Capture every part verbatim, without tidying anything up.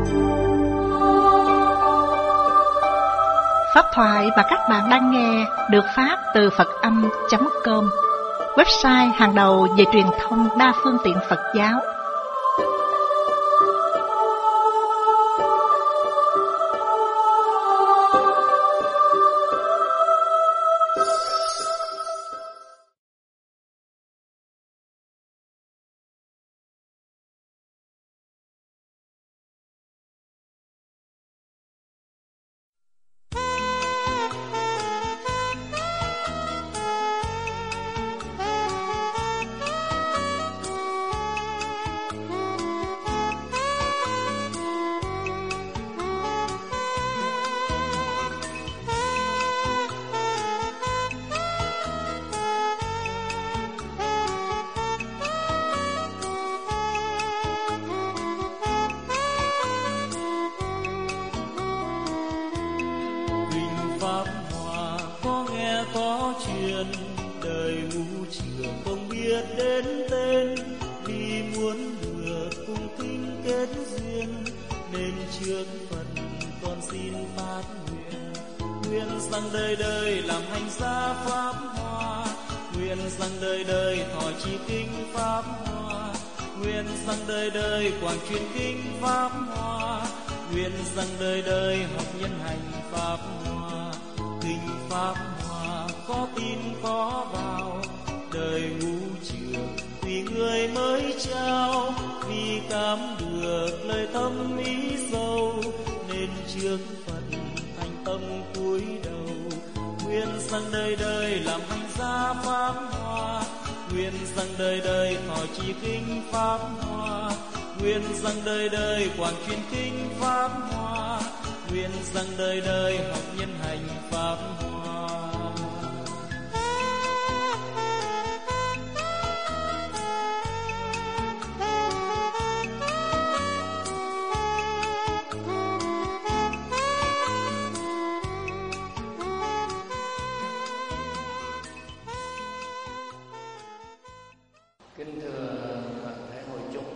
Pháp thoại mà các bạn đang nghe được phát từ Phật âm chấm com, website hàng đầu về truyền thông đa phương tiện Phật giáo. Kính thưa toàn thể hội chúng,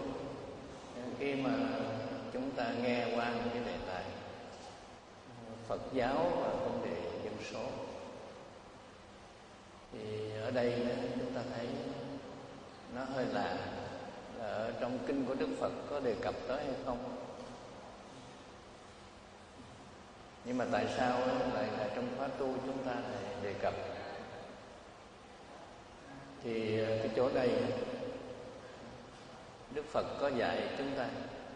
khi mà chúng ta nghe qua những cái đề tài Phật giáo và vấn đề dân số, thì ở đây chúng ta thấy nó hơi lạ, là ở trong kinh của Đức Phật có đề cập tới hay không. Nhưng mà tại sao lại là trong khóa tu chúng ta lại đề cập? Thì cái chỗ này Đức Phật có dạy chúng ta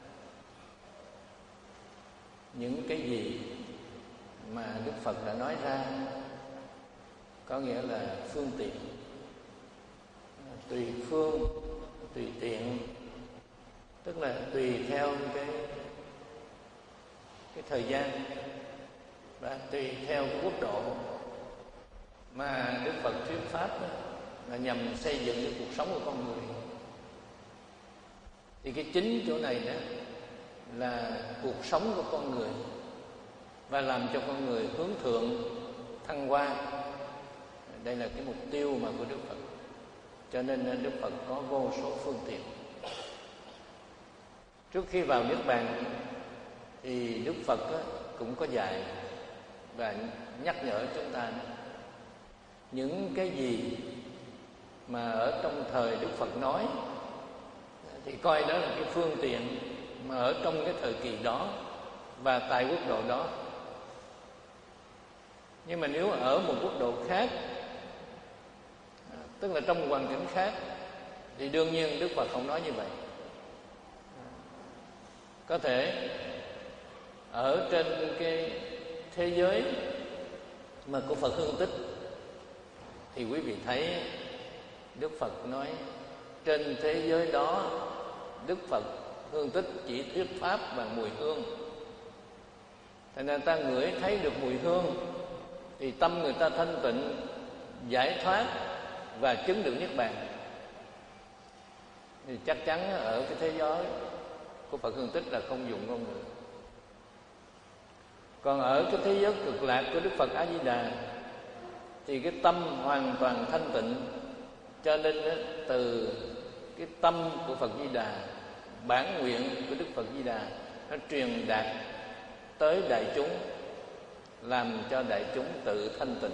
những cái gì mà Đức Phật đã nói ra, có nghĩa là phương tiện, tùy phương, tùy tiện, tức là tùy theo cái cái thời gian và tùy theo cái quốc độ mà Đức Phật thuyết pháp đó, là nhằm xây dựng cái cuộc sống của con người. Thì cái chính chỗ này đó là cuộc sống của con người và làm cho con người hướng thượng, thăng hoa. Đây là cái mục tiêu mà của Đức Phật. Cho nên Đức Phật có vô số phương tiện. Trước khi vào Niết Bàn thì Đức Phật cũng có dạy và nhắc nhở chúng ta những cái gì mà ở trong thời Đức Phật nói thì coi đó là cái phương tiện mà ở trong cái thời kỳ đó và tại quốc độ đó. Nhưng mà nếu ở một quốc độ khác, tức là trong hoàn cảnh khác, thì đương nhiên Đức Phật không nói như vậy. Có thể ở trên cái thế giới mà của Phật Hương Tích thì quý vị thấy Đức Phật nói trên thế giới đó Đức Phật Hương Tích chỉ thuyết pháp bằng mùi hương. Thành ra ta ngửi thấy được mùi hương thì tâm người ta thanh tịnh, giải thoát và chứng được Niết Bàn. Thì chắc chắn ở cái thế giới của Phật Hương Tích là không dùng ngôn ngữ. Còn ở cái thế giới cực lạc của Đức Phật A Di Đà thì cái tâm hoàn toàn thanh tịnh, cho nên từ cái tâm của Phật Di Đà, bản nguyện của Đức Phật Di Đà nó truyền đạt tới đại chúng, làm cho đại chúng tự thanh tịnh.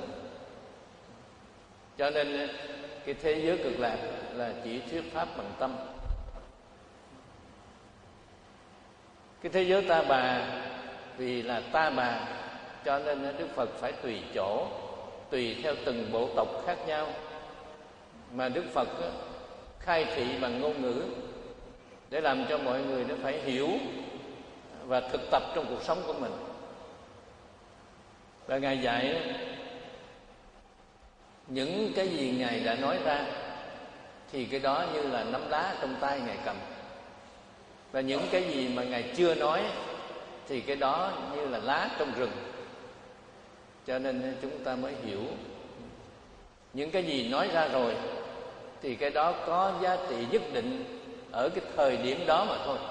Cho nên cái thế giới cực lạc là chỉ thuyết pháp bằng tâm. Cái thế giới ta bà vì là ta bà, cho nên Đức Phật phải tùy chỗ, tùy theo từng bộ tộc khác nhau mà Đức Phật khai thị bằng ngôn ngữ, để làm cho mọi người nó phải hiểu và thực tập trong cuộc sống của mình. Và Ngài dạy những cái gì Ngài đã nói ra thì cái đó như là nắm đá trong tay Ngài cầm, và những cái gì mà Ngài chưa nói thì cái đó như là lá trong rừng. Cho nên chúng ta mới hiểu những cái gì nói ra rồi thì cái đó có giá trị nhất định ở cái thời điểm đó mà thôi.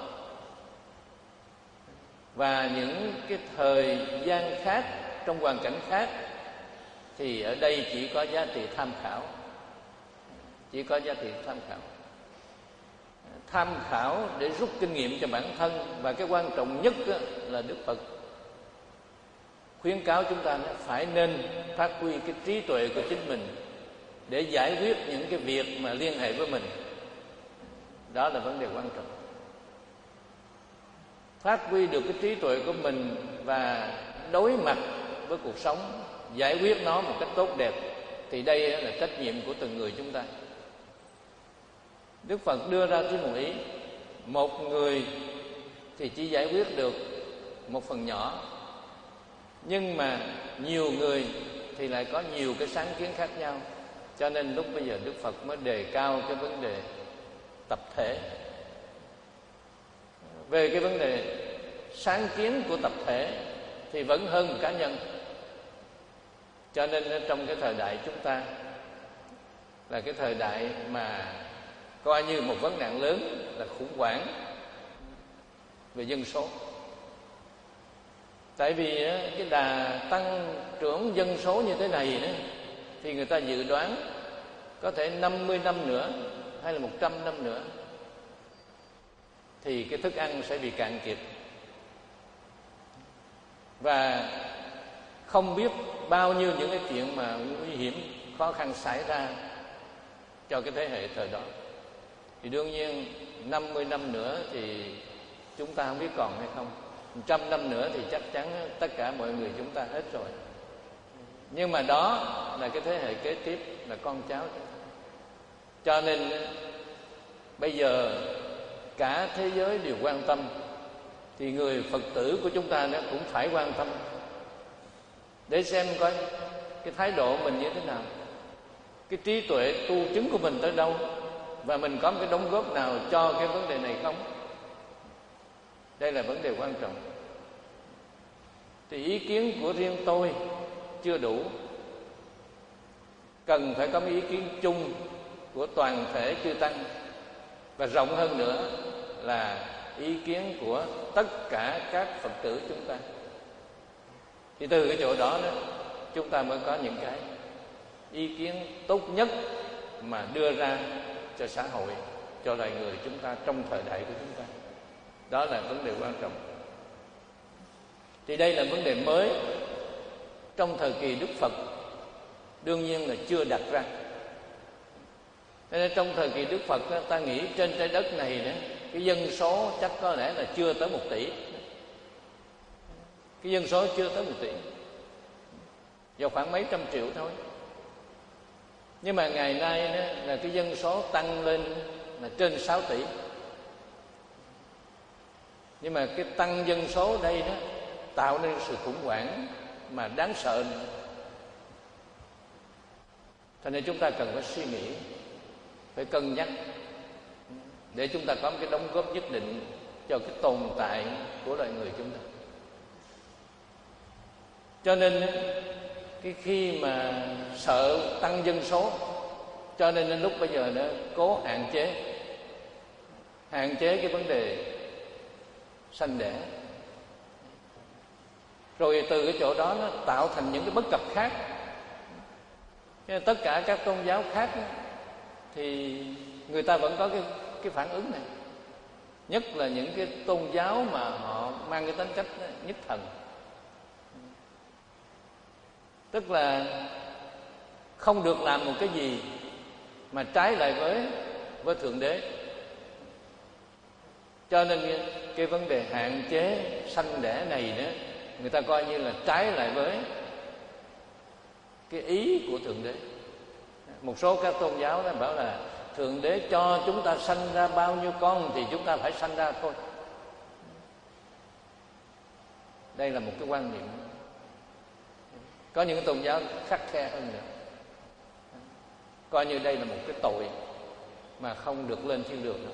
Và những cái thời gian khác, trong hoàn cảnh khác, thì ở đây chỉ có giá trị tham khảo. Chỉ có giá trị tham khảo Tham khảo để rút kinh nghiệm cho bản thân. Và cái quan trọng nhất là Đức Phật khuyến cáo chúng ta phải nên phát huy cái trí tuệ của chính mình để giải quyết những cái việc mà liên hệ với mình. Đó là vấn đề quan trọng. Phát huy được cái trí tuệ của mình và đối mặt với cuộc sống, giải quyết nó một cách tốt đẹp, thì đây là trách nhiệm của từng người chúng ta. Đức Phật đưa ra cái một ý: một người thì chỉ giải quyết được một phần nhỏ, nhưng mà nhiều người thì lại có nhiều cái sáng kiến khác nhau. Cho nên lúc bây giờ Đức Phật mới đề cao cái vấn đề tập thể. Về cái vấn đề sáng kiến của tập thể thì vẫn hơn một cá nhân. Cho nên trong cái thời đại chúng ta là cái thời đại mà coi như một vấn nạn lớn là khủng hoảng về dân số. Tại vì cái đà tăng trưởng dân số như thế này thì người ta dự đoán có thể năm mươi năm nữa hay là một trăm năm nữa thì cái thức ăn sẽ bị cạn kiệt. Và không biết bao nhiêu những cái chuyện mà nguy hiểm, khó khăn xảy ra cho cái thế hệ thời đó. Thì đương nhiên năm mươi năm nữa thì chúng ta không biết còn hay không. một trăm năm nữa thì chắc chắn tất cả mọi người chúng ta hết rồi. Nhưng mà đó là cái thế hệ kế tiếp, là con cháu chúng ta. Cho nên bây giờ cả thế giới đều quan tâm, thì người Phật tử của chúng ta cũng phải quan tâm để xem coi cái thái độ mình như thế nào, cái trí tuệ tu chứng của mình tới đâu, và mình có một cái đóng góp nào cho cái vấn đề này không. Đây là vấn đề quan trọng. Thì ý kiến của riêng tôi chưa đủ, cần phải có một ý kiến chung của toàn thể chư tăng, và rộng hơn nữa là ý kiến của tất cả các Phật tử chúng ta. Thì từ cái chỗ đó, đó chúng ta mới có những cái ý kiến tốt nhất mà đưa ra cho xã hội, cho loài người chúng ta trong thời đại của chúng ta. Đó là vấn đề quan trọng. Thì đây là vấn đề mới trong thời kỳ Đức Phật, đương nhiên là chưa đặt ra. Cho nên trong thời kỳ Đức Phật, ta nghĩ trên trái đất này đó, cái dân số chắc có lẽ là chưa tới một tỷ. Cái dân số chưa tới một tỷ, vào khoảng mấy trăm triệu thôi. Nhưng mà ngày nay đó, là cái dân số tăng lên là trên sáu tỷ. Nhưng mà cái tăng dân số đây đó tạo nên sự khủng hoảng mà đáng sợ nữa. Cho nên chúng ta cần phải suy nghĩ, phải cân nhắc để chúng ta có một cái đóng góp nhất định cho cái tồn tại của loài người chúng ta. Cho nên cái khi mà sợ tăng dân số, cho nên đến lúc bây giờ nó cố hạn chế hạn chế cái vấn đề sanh đẻ, rồi từ cái chỗ đó nó tạo thành những cái bất cập khác. Nên tất cả các tôn giáo khác thì người ta vẫn có cái cái phản ứng này. nhất là những cái tôn giáo mà họ mang cái tính cách nhất thần, tức là không được làm một cái gì mà trái lại với với Thượng Đế. Cho nên cái vấn đề hạn chế sanh đẻ này đó, người ta coi như là trái lại với cái ý của Thượng Đế. Một số các tôn giáo đó bảo là Thượng Đế cho chúng ta sanh ra bao nhiêu con thì chúng ta phải sanh ra thôi. Đây là một cái quan niệm. Có những tôn giáo khắt khe hơn nữa, coi như đây là một cái tội mà không được lên thiên đường nữa.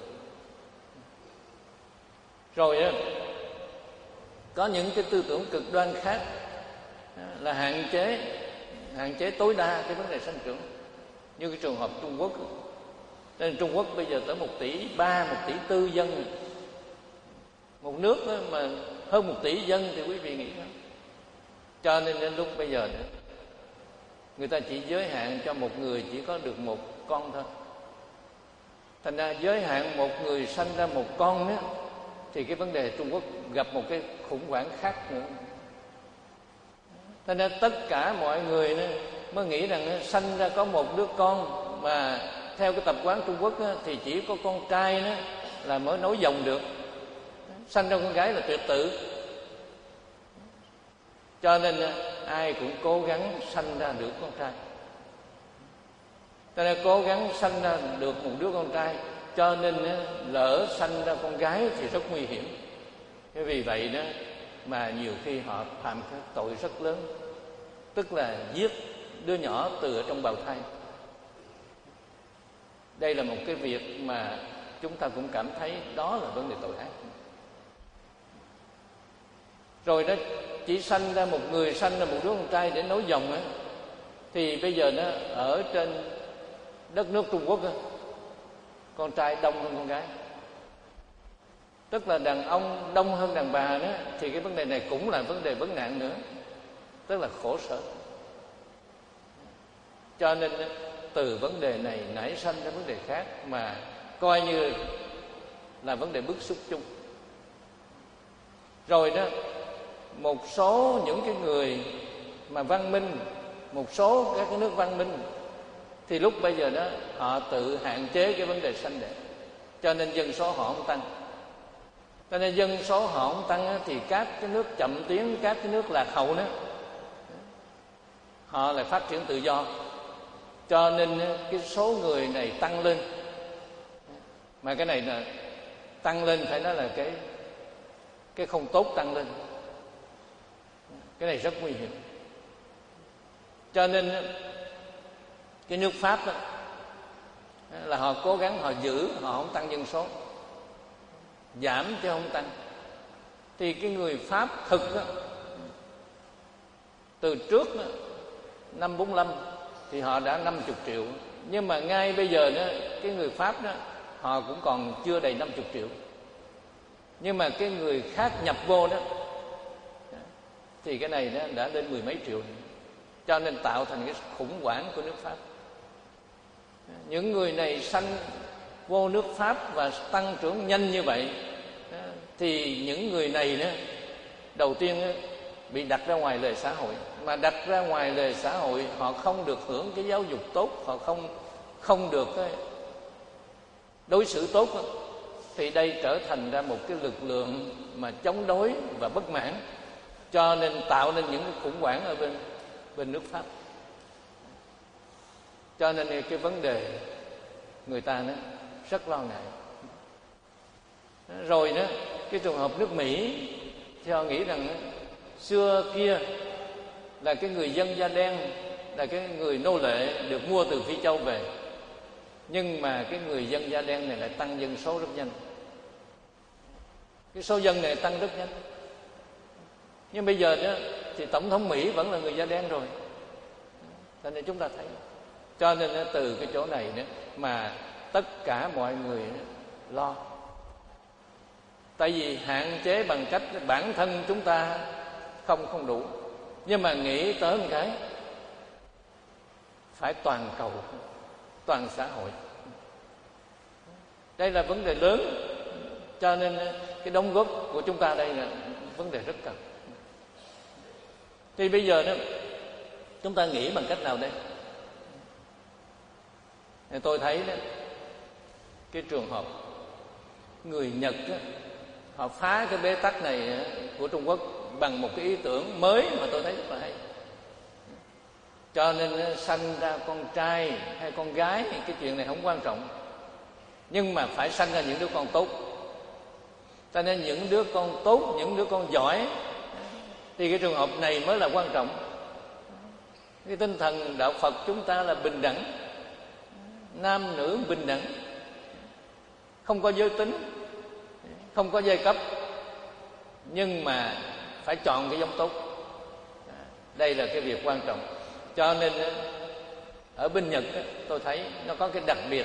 Rồi á, có những cái tư tưởng cực đoan khác là hạn chế hạn chế tối đa cái vấn đề sanh trưởng, như cái trường hợp Trung Quốc. Nên Trung Quốc bây giờ tới một tỷ ba, một tỷ tư dân, một nước mà hơn một tỷ dân thì quý vị nghĩ không? Cho nên đến lúc bây giờ nữa, người ta chỉ giới hạn cho một người chỉ có được một con thôi. Thành ra giới hạn một người sanh ra một con đó, thì cái vấn đề Trung Quốc gặp một cái khủng hoảng khác nữa. Thành ra tất cả mọi người đó mới nghĩ rằng sanh ra có một đứa con, mà theo cái tập quán Trung Quốc đó, thì chỉ có con trai đó là mới nối dòng được, sanh ra con gái là tuyệt tự. Cho nên ai cũng cố gắng sanh ra được con trai, cho nên cố gắng sanh ra được một đứa con trai. Cho nên lỡ sanh ra con gái thì rất nguy hiểm. Thế vì vậy đó mà nhiều khi họ phạm cái tội rất lớn, tức là giết đứa nhỏ từ ở trong bào thai. Đây là một cái việc mà chúng ta cũng cảm thấy đó là vấn đề tội ác. Rồi đó, chỉ sanh ra một người, sanh ra một đứa con trai để nối dòng á, thì bây giờ nó ở trên đất nước Trung Quốc á, con trai đông hơn con gái, tức là đàn ông đông hơn đàn bà đó, thì cái vấn đề này cũng là vấn đề vấn nạn nữa, tức là khổ sở. Cho nên từ vấn đề này nảy sanh ra vấn đề khác mà coi như là vấn đề bức xúc chung. Rồi đó, một số những cái người mà văn minh, một số các cái nước văn minh, thì lúc bây giờ đó họ tự hạn chế cái vấn đề sanh đẻ, cho nên dân số họ không tăng. Cho nên dân số họ không tăng thì các cái nước chậm tiến, các cái nước lạc hậu đó, họ lại phát triển tự do, cho nên cái số người này tăng lên. Mà cái này là tăng lên phải nói là cái cái không tốt tăng lên, cái này rất nguy hiểm. Cho nên cái nước Pháp đó, là họ cố gắng họ giữ, họ không tăng dân số, giảm chứ không tăng. Thì cái người Pháp thực đó, từ trước đó, năm bốn lăm thì họ đã năm mươi triệu, nhưng mà ngay bây giờ đó, cái người Pháp đó họ cũng còn chưa đầy năm mươi triệu. Nhưng mà cái người khác nhập vô đó thì cái này đó đã lên mười mấy triệu, cho nên tạo thành cái khủng hoảng của nước Pháp. Những người này sanh vô nước Pháp và tăng trưởng nhanh như vậy, thì những người này đó đầu tiên bị đặt ra ngoài lề xã hội. Mà đặt ra ngoài lề xã hội, họ không được hưởng cái giáo dục tốt, họ không không được cái đối xử tốt đó, thì đây trở thành ra một cái lực lượng mà chống đối và bất mãn, cho nên tạo nên những cái khủng hoảng ở bên bên nước Pháp. Cho nên cái vấn đề người ta nó rất lo ngại. Rồi đó, cái trường hợp nước Mỹ thì họ nghĩ rằng xưa kia là cái người dân da đen, là cái người nô lệ được mua từ Phi Châu về, nhưng mà cái người dân da đen này lại tăng dân số rất nhanh. Cái số dân này tăng rất nhanh. Nhưng bây giờ đó thì tổng thống Mỹ vẫn là người da đen rồi, cho nên chúng ta thấy. Cho nên từ cái chỗ này nữa mà tất cả mọi người lo. Tại vì hạn chế bằng cách bản thân chúng ta không không đủ, nhưng mà nghĩ tới một cái phải toàn cầu, toàn xã hội. Đây là vấn đề lớn. Cho nên cái đóng góp của chúng ta đây là vấn đề rất cần. Thì bây giờ đó, chúng ta nghĩ bằng cách nào đây? Thì tôi thấy đó, cái trường hợp người Nhật đó, họ phá cái bế tắc này của Trung Quốc bằng một cái ý tưởng mới mà tôi thấy rất là hay. Cho nên sanh ra con trai hay con gái, cái chuyện này không quan trọng, nhưng mà phải sanh ra những đứa con tốt. Cho nên những đứa con tốt, những đứa con giỏi, thì cái trường hợp này mới là quan trọng. Cái tinh thần đạo Phật chúng ta là bình đẳng, nam nữ bình đẳng, không có giới tính, không có giai cấp, nhưng mà phải chọn cái giống tốt. Đây là cái việc quan trọng. Cho nên ở bên Nhật tôi thấy nó có cái đặc biệt,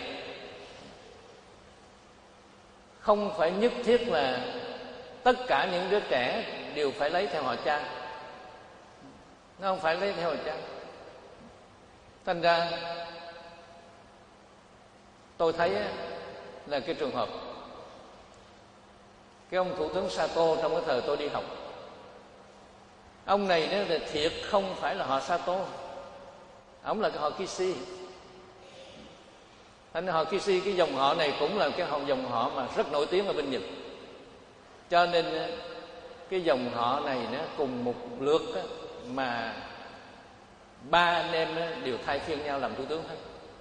không phải nhất thiết là tất cả những đứa trẻ đều phải lấy theo họ cha. Nó không phải lấy theo họ cha. Thành ra tôi thấy là cái trường hợp cái ông Thủ tướng Sato trong cái thời tôi đi học, ông này đó là thiệt không phải là họ Sato, ông là cái họ Kishi. Thành họ Kishi, cái dòng họ này cũng là cái dòng họ mà rất nổi tiếng ở bên Nhật. Cho nên cái dòng họ này nó cùng một lượt đó, mà ba anh em đều thay phiên nhau làm thủ tướng hết.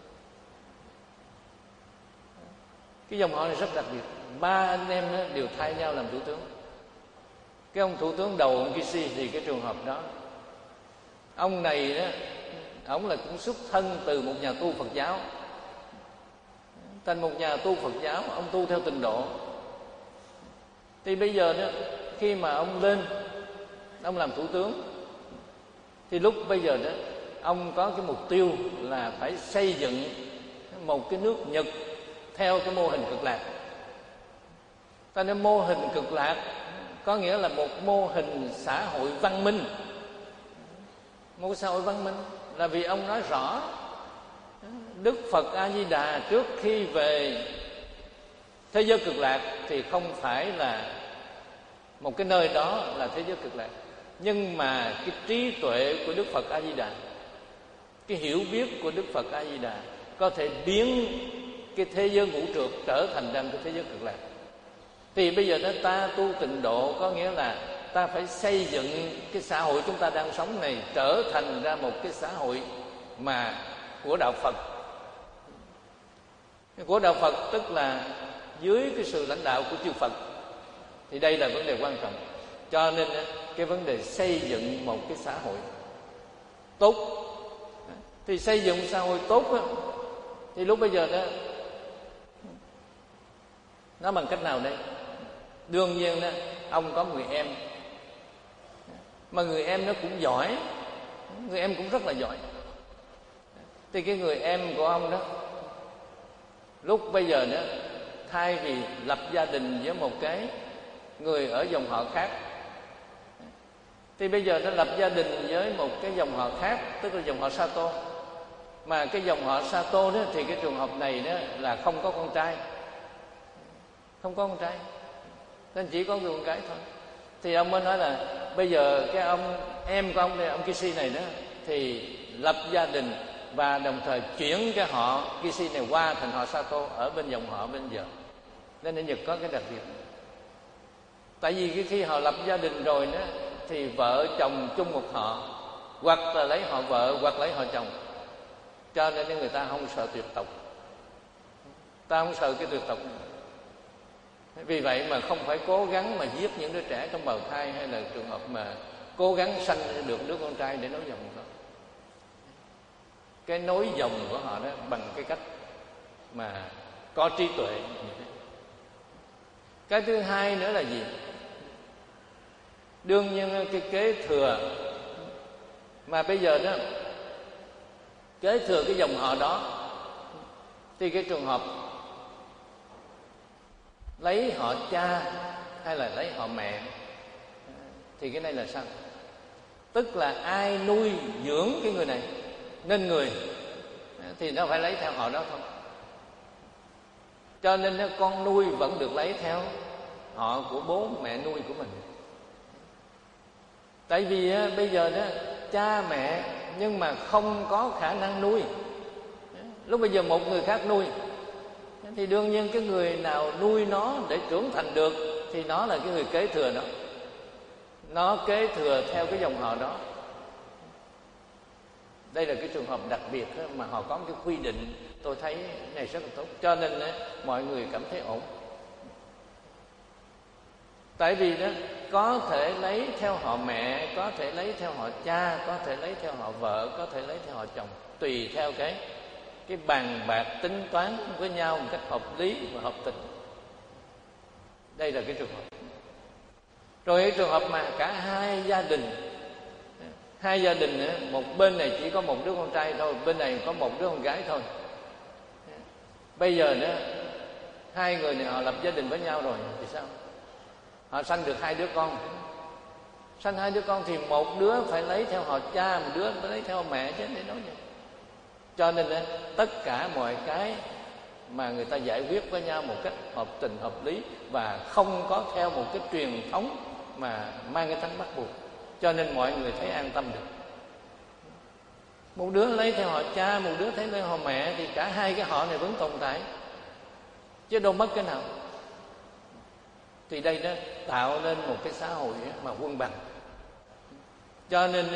Cái dòng họ này rất đặc biệt, ba anh em đều thay nhau làm thủ tướng. Cái ông thủ tướng đầu, ông Kishi, thì cái trường hợp đó, ông này đó, ông là cũng xuất thân từ một nhà tu Phật giáo. Thành một nhà tu Phật giáo, ông tu theo tịnh độ. Thì bây giờ đó, khi mà ông lên, ông làm thủ tướng, thì lúc bây giờ đó, ông có cái mục tiêu là phải xây dựng một cái nước Nhật theo cái mô hình Cực Lạc. Ta nên mô hình Cực Lạc có nghĩa là một mô hình xã hội văn minh. Một xã hội văn minh là vì ông nói rõ Đức Phật A Di Đà trước khi về thế giới Cực Lạc thì không phải là một cái nơi đó là thế giới Cực Lạc, nhưng mà cái trí tuệ của Đức Phật A Di Đà, cái hiểu biết của Đức Phật A Di Đà có thể biến cái thế giới ngũ trược trở thành ra cái thế giới Cực Lạc. Thì bây giờ đó ta tu tịnh độ có nghĩa là ta phải xây dựng cái xã hội chúng ta đang sống này trở thành ra một cái xã hội mà của đạo Phật. Của đạo Phật tức là dưới cái sự lãnh đạo của chư Phật. Thì đây là vấn đề quan trọng. Cho nên cái vấn đề xây dựng một cái xã hội tốt, thì xây dựng xã hội tốt đó, thì lúc bây giờ đó nó bằng cách nào đây? Đương nhiên đó, ông có người em, mà người em nó cũng giỏi, người em cũng rất là giỏi. Thì cái người em của ông đó, lúc bây giờ đó, thay vì lập gia đình với một cái người ở dòng họ khác, thì bây giờ nó lập gia đình với một cái dòng họ khác, tức là dòng họ Sato. Mà cái dòng họ Sato đó thì cái trường hợp này đó là không có con trai, không có con trai, nên chỉ có người con gái thôi. Thì ông mới nói là bây giờ cái ông em của ông này, ông Kishi này đó, thì lập gia đình và đồng thời chuyển cái họ Kishi này qua thành họ Sato ở bên dòng họ bên giờ. Nên ở Nhật có cái đặc biệt, tại vì cái khi họ lập gia đình rồi đó thì vợ chồng chung một họ, hoặc là lấy họ vợ hoặc lấy họ chồng. Cho nên người ta không sợ tuyệt tộc, ta không sợ cái tuyệt tộc này. Vì vậy mà không phải cố gắng mà giết những đứa trẻ trong bào thai, hay là trường hợp mà cố gắng sanh được đứa con trai để nối dòng đó. Cái nối dòng của họ đó bằng cái cách mà có trí tuệ như thế. Cái thứ hai nữa là gì? Đương nhiên cái kế thừa, mà bây giờ đó kế thừa cái dòng họ đó, thì cái trường hợp lấy họ cha hay là lấy họ mẹ, thì cái này là sao? Tức là ai nuôi dưỡng cái người này nên người thì nó phải lấy theo họ đó thôi. Cho nên con nuôi vẫn được lấy theo họ của bố mẹ nuôi của mình. Tại vì á, bây giờ đó cha mẹ nhưng mà không có khả năng nuôi. Lúc bây giờ một người khác nuôi thì đương nhiên cái người nào nuôi nó để trưởng thành được thì nó là cái người kế thừa nó. Nó kế thừa theo cái dòng họ đó. Đây là cái trường hợp đặc biệt mà họ có một cái quy định, tôi thấy này rất là tốt. Cho nên mọi người cảm thấy ổn. Tại vì đó có thể lấy theo họ mẹ, có thể lấy theo họ cha, có thể lấy theo họ vợ, có thể lấy theo họ chồng, tùy theo cái cái bàn bạc tính toán với nhau một cách hợp lý và hợp tình. Đây là cái trường hợp. Rồi cái trường hợp mà cả hai gia đình, hai gia đình một bên này chỉ có một đứa con trai thôi, bên này có một đứa con gái thôi. Bây giờ nữa hai người này họ lập gia đình với nhau rồi thì sao? Họ sanh được hai đứa con. Sanh hai đứa con thì một đứa phải lấy theo họ cha, một đứa phải lấy theo mẹ chứ, để nói vậy. Cho nên tất cả mọi cái mà người ta giải quyết với nhau một cách hợp tình hợp lý và không có theo một cái truyền thống mà mang cái tính bắt buộc, cho nên mọi người thấy an tâm được. Một đứa lấy theo họ cha, một đứa thấy lấy họ mẹ thì cả hai cái họ này vẫn tồn tại chứ đâu mất cái nào. Thì đây nó tạo nên một cái xã hội mà quân bằng. Cho nên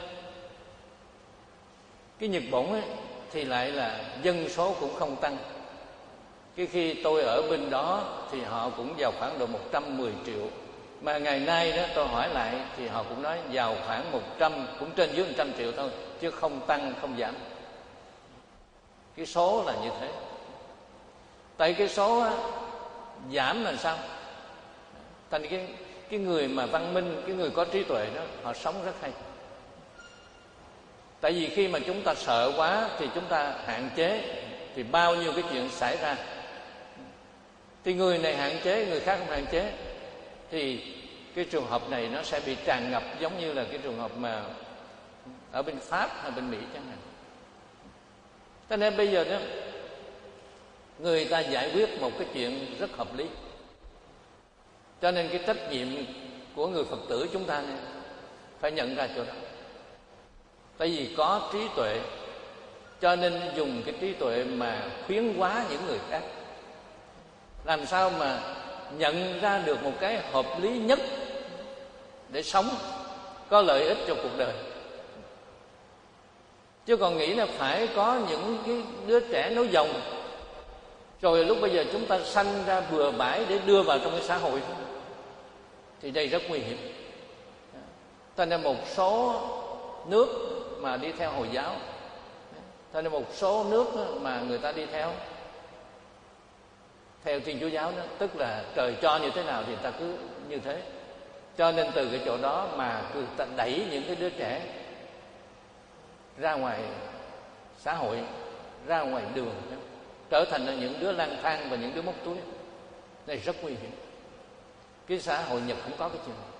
cái Nhật Bản ấy, thì lại là dân số cũng không tăng. Cái khi tôi ở bên đó thì họ cũng vào khoảng độ một trăm mười triệu. Mà ngày nay đó tôi hỏi lại thì họ cũng nói vào khoảng một trăm, cũng trên dưới một trăm triệu thôi, chứ không tăng không giảm. Cái số là như thế. Tại cái số á, giảm là sao? Thành cái, cái người mà văn minh, cái người có trí tuệ đó, họ sống rất hay. Tại vì khi mà chúng ta sợ quá thì chúng ta hạn chế, thì bao nhiêu cái chuyện xảy ra. Thì người này hạn chế, người khác không hạn chế, thì cái trường hợp này nó sẽ bị tràn ngập, giống như là cái trường hợp mà ở bên Pháp hay bên Mỹ chẳng hạn. Cho nên bây giờ đó người ta giải quyết một cái chuyện rất hợp lý. Cho nên cái trách nhiệm của người Phật tử chúng ta này phải nhận ra chỗ đó. Tại vì có trí tuệ, cho nên dùng cái trí tuệ mà khuyến hóa những người khác. Làm sao mà nhận ra được một cái hợp lý nhất để sống có lợi ích cho cuộc đời. Chứ còn nghĩ là phải có những cái đứa trẻ nối dòng, rồi lúc bây giờ chúng ta sanh ra bừa bãi để đưa vào trong cái xã hội, thì đây rất nguy hiểm. Cho nên một số nước mà đi theo Hồi giáo, cho nên một số nước mà người ta đi theo theo Thiên Chúa giáo đó, tức là trời cho như thế nào thì người ta cứ như thế. Cho nên từ cái chỗ đó mà người ta đẩy những cái đứa trẻ ra ngoài xã hội, ra ngoài đường, trở thành là những đứa lang thang và những đứa móc túi. Này rất nguy hiểm. Cái xã hội Nhật không có cái chuyện này.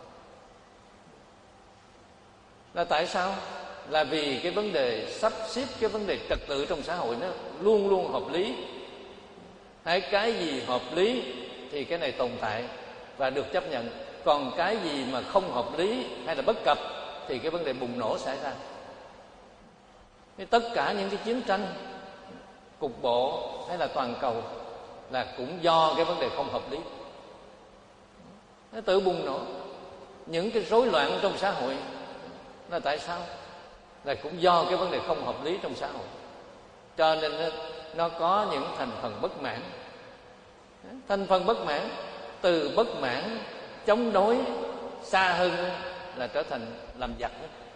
Là tại sao? Là vì cái vấn đề sắp xếp, cái vấn đề trật tự trong xã hội nó luôn luôn hợp lý. Hay cái gì hợp lý thì cái này tồn tại và được chấp nhận. Còn cái gì mà không hợp lý hay là bất cập thì cái vấn đề bùng nổ xảy ra. Thì tất cả những cái chiến tranh cục bộ hay là toàn cầu là cũng do cái vấn đề không hợp lý. Nó tự bùng nổ. Những cái rối loạn trong xã hội là tại sao? Là cũng do cái vấn đề không hợp lý trong xã hội. Cho nên nó, nó có những thành phần bất mãn. Thành phần bất mãn, từ bất mãn chống đối xa hơn là trở thành làm giặc.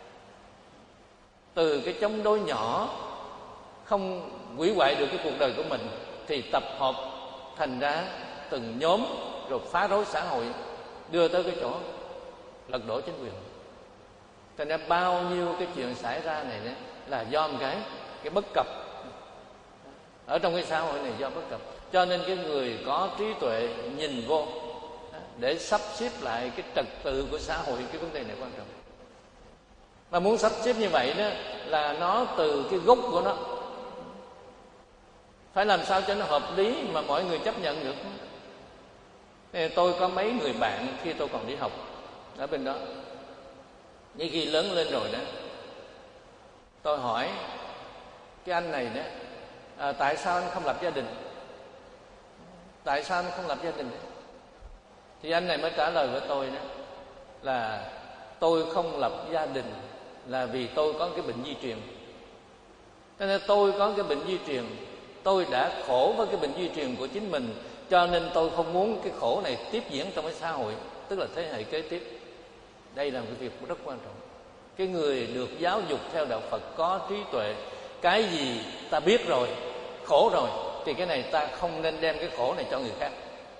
Từ cái chống đối nhỏ không hủy hoại được cái cuộc đời của mình thì tập hợp thành ra từng nhóm rồi phá rối xã hội, đưa tới cái chỗ lật đổ chính quyền. Cho nên bao nhiêu cái chuyện xảy ra này là do một cái cái bất cập ở trong cái xã hội này, do bất cập. Cho nên cái người có trí tuệ nhìn vô để sắp xếp lại cái trật tự của xã hội, cái vấn đề này quan trọng. Mà muốn sắp xếp như vậy đó là nó từ cái gốc của nó, phải làm sao cho nó hợp lý mà mọi người chấp nhận được. Tôi có mấy người bạn khi tôi còn đi học ở bên đó, nhưng khi lớn lên rồi đó, tôi hỏi cái anh này đó, à, tại sao anh không lập gia đình? Tại sao anh không lập gia đình? Thì anh này mới trả lời với tôi đó là tôi không lập gia đình là vì tôi có cái bệnh di truyền. Cho nên tôi có cái bệnh di truyền, tôi đã khổ với cái bệnh di truyền của chính mình, cho nên tôi không muốn cái khổ này tiếp diễn trong cái xã hội, tức là thế hệ kế tiếp. Đây là một cái việc rất quan trọng. Cái người được giáo dục theo đạo Phật có trí tuệ, cái gì ta biết rồi, khổ rồi, thì cái này ta không nên đem cái khổ này cho người khác.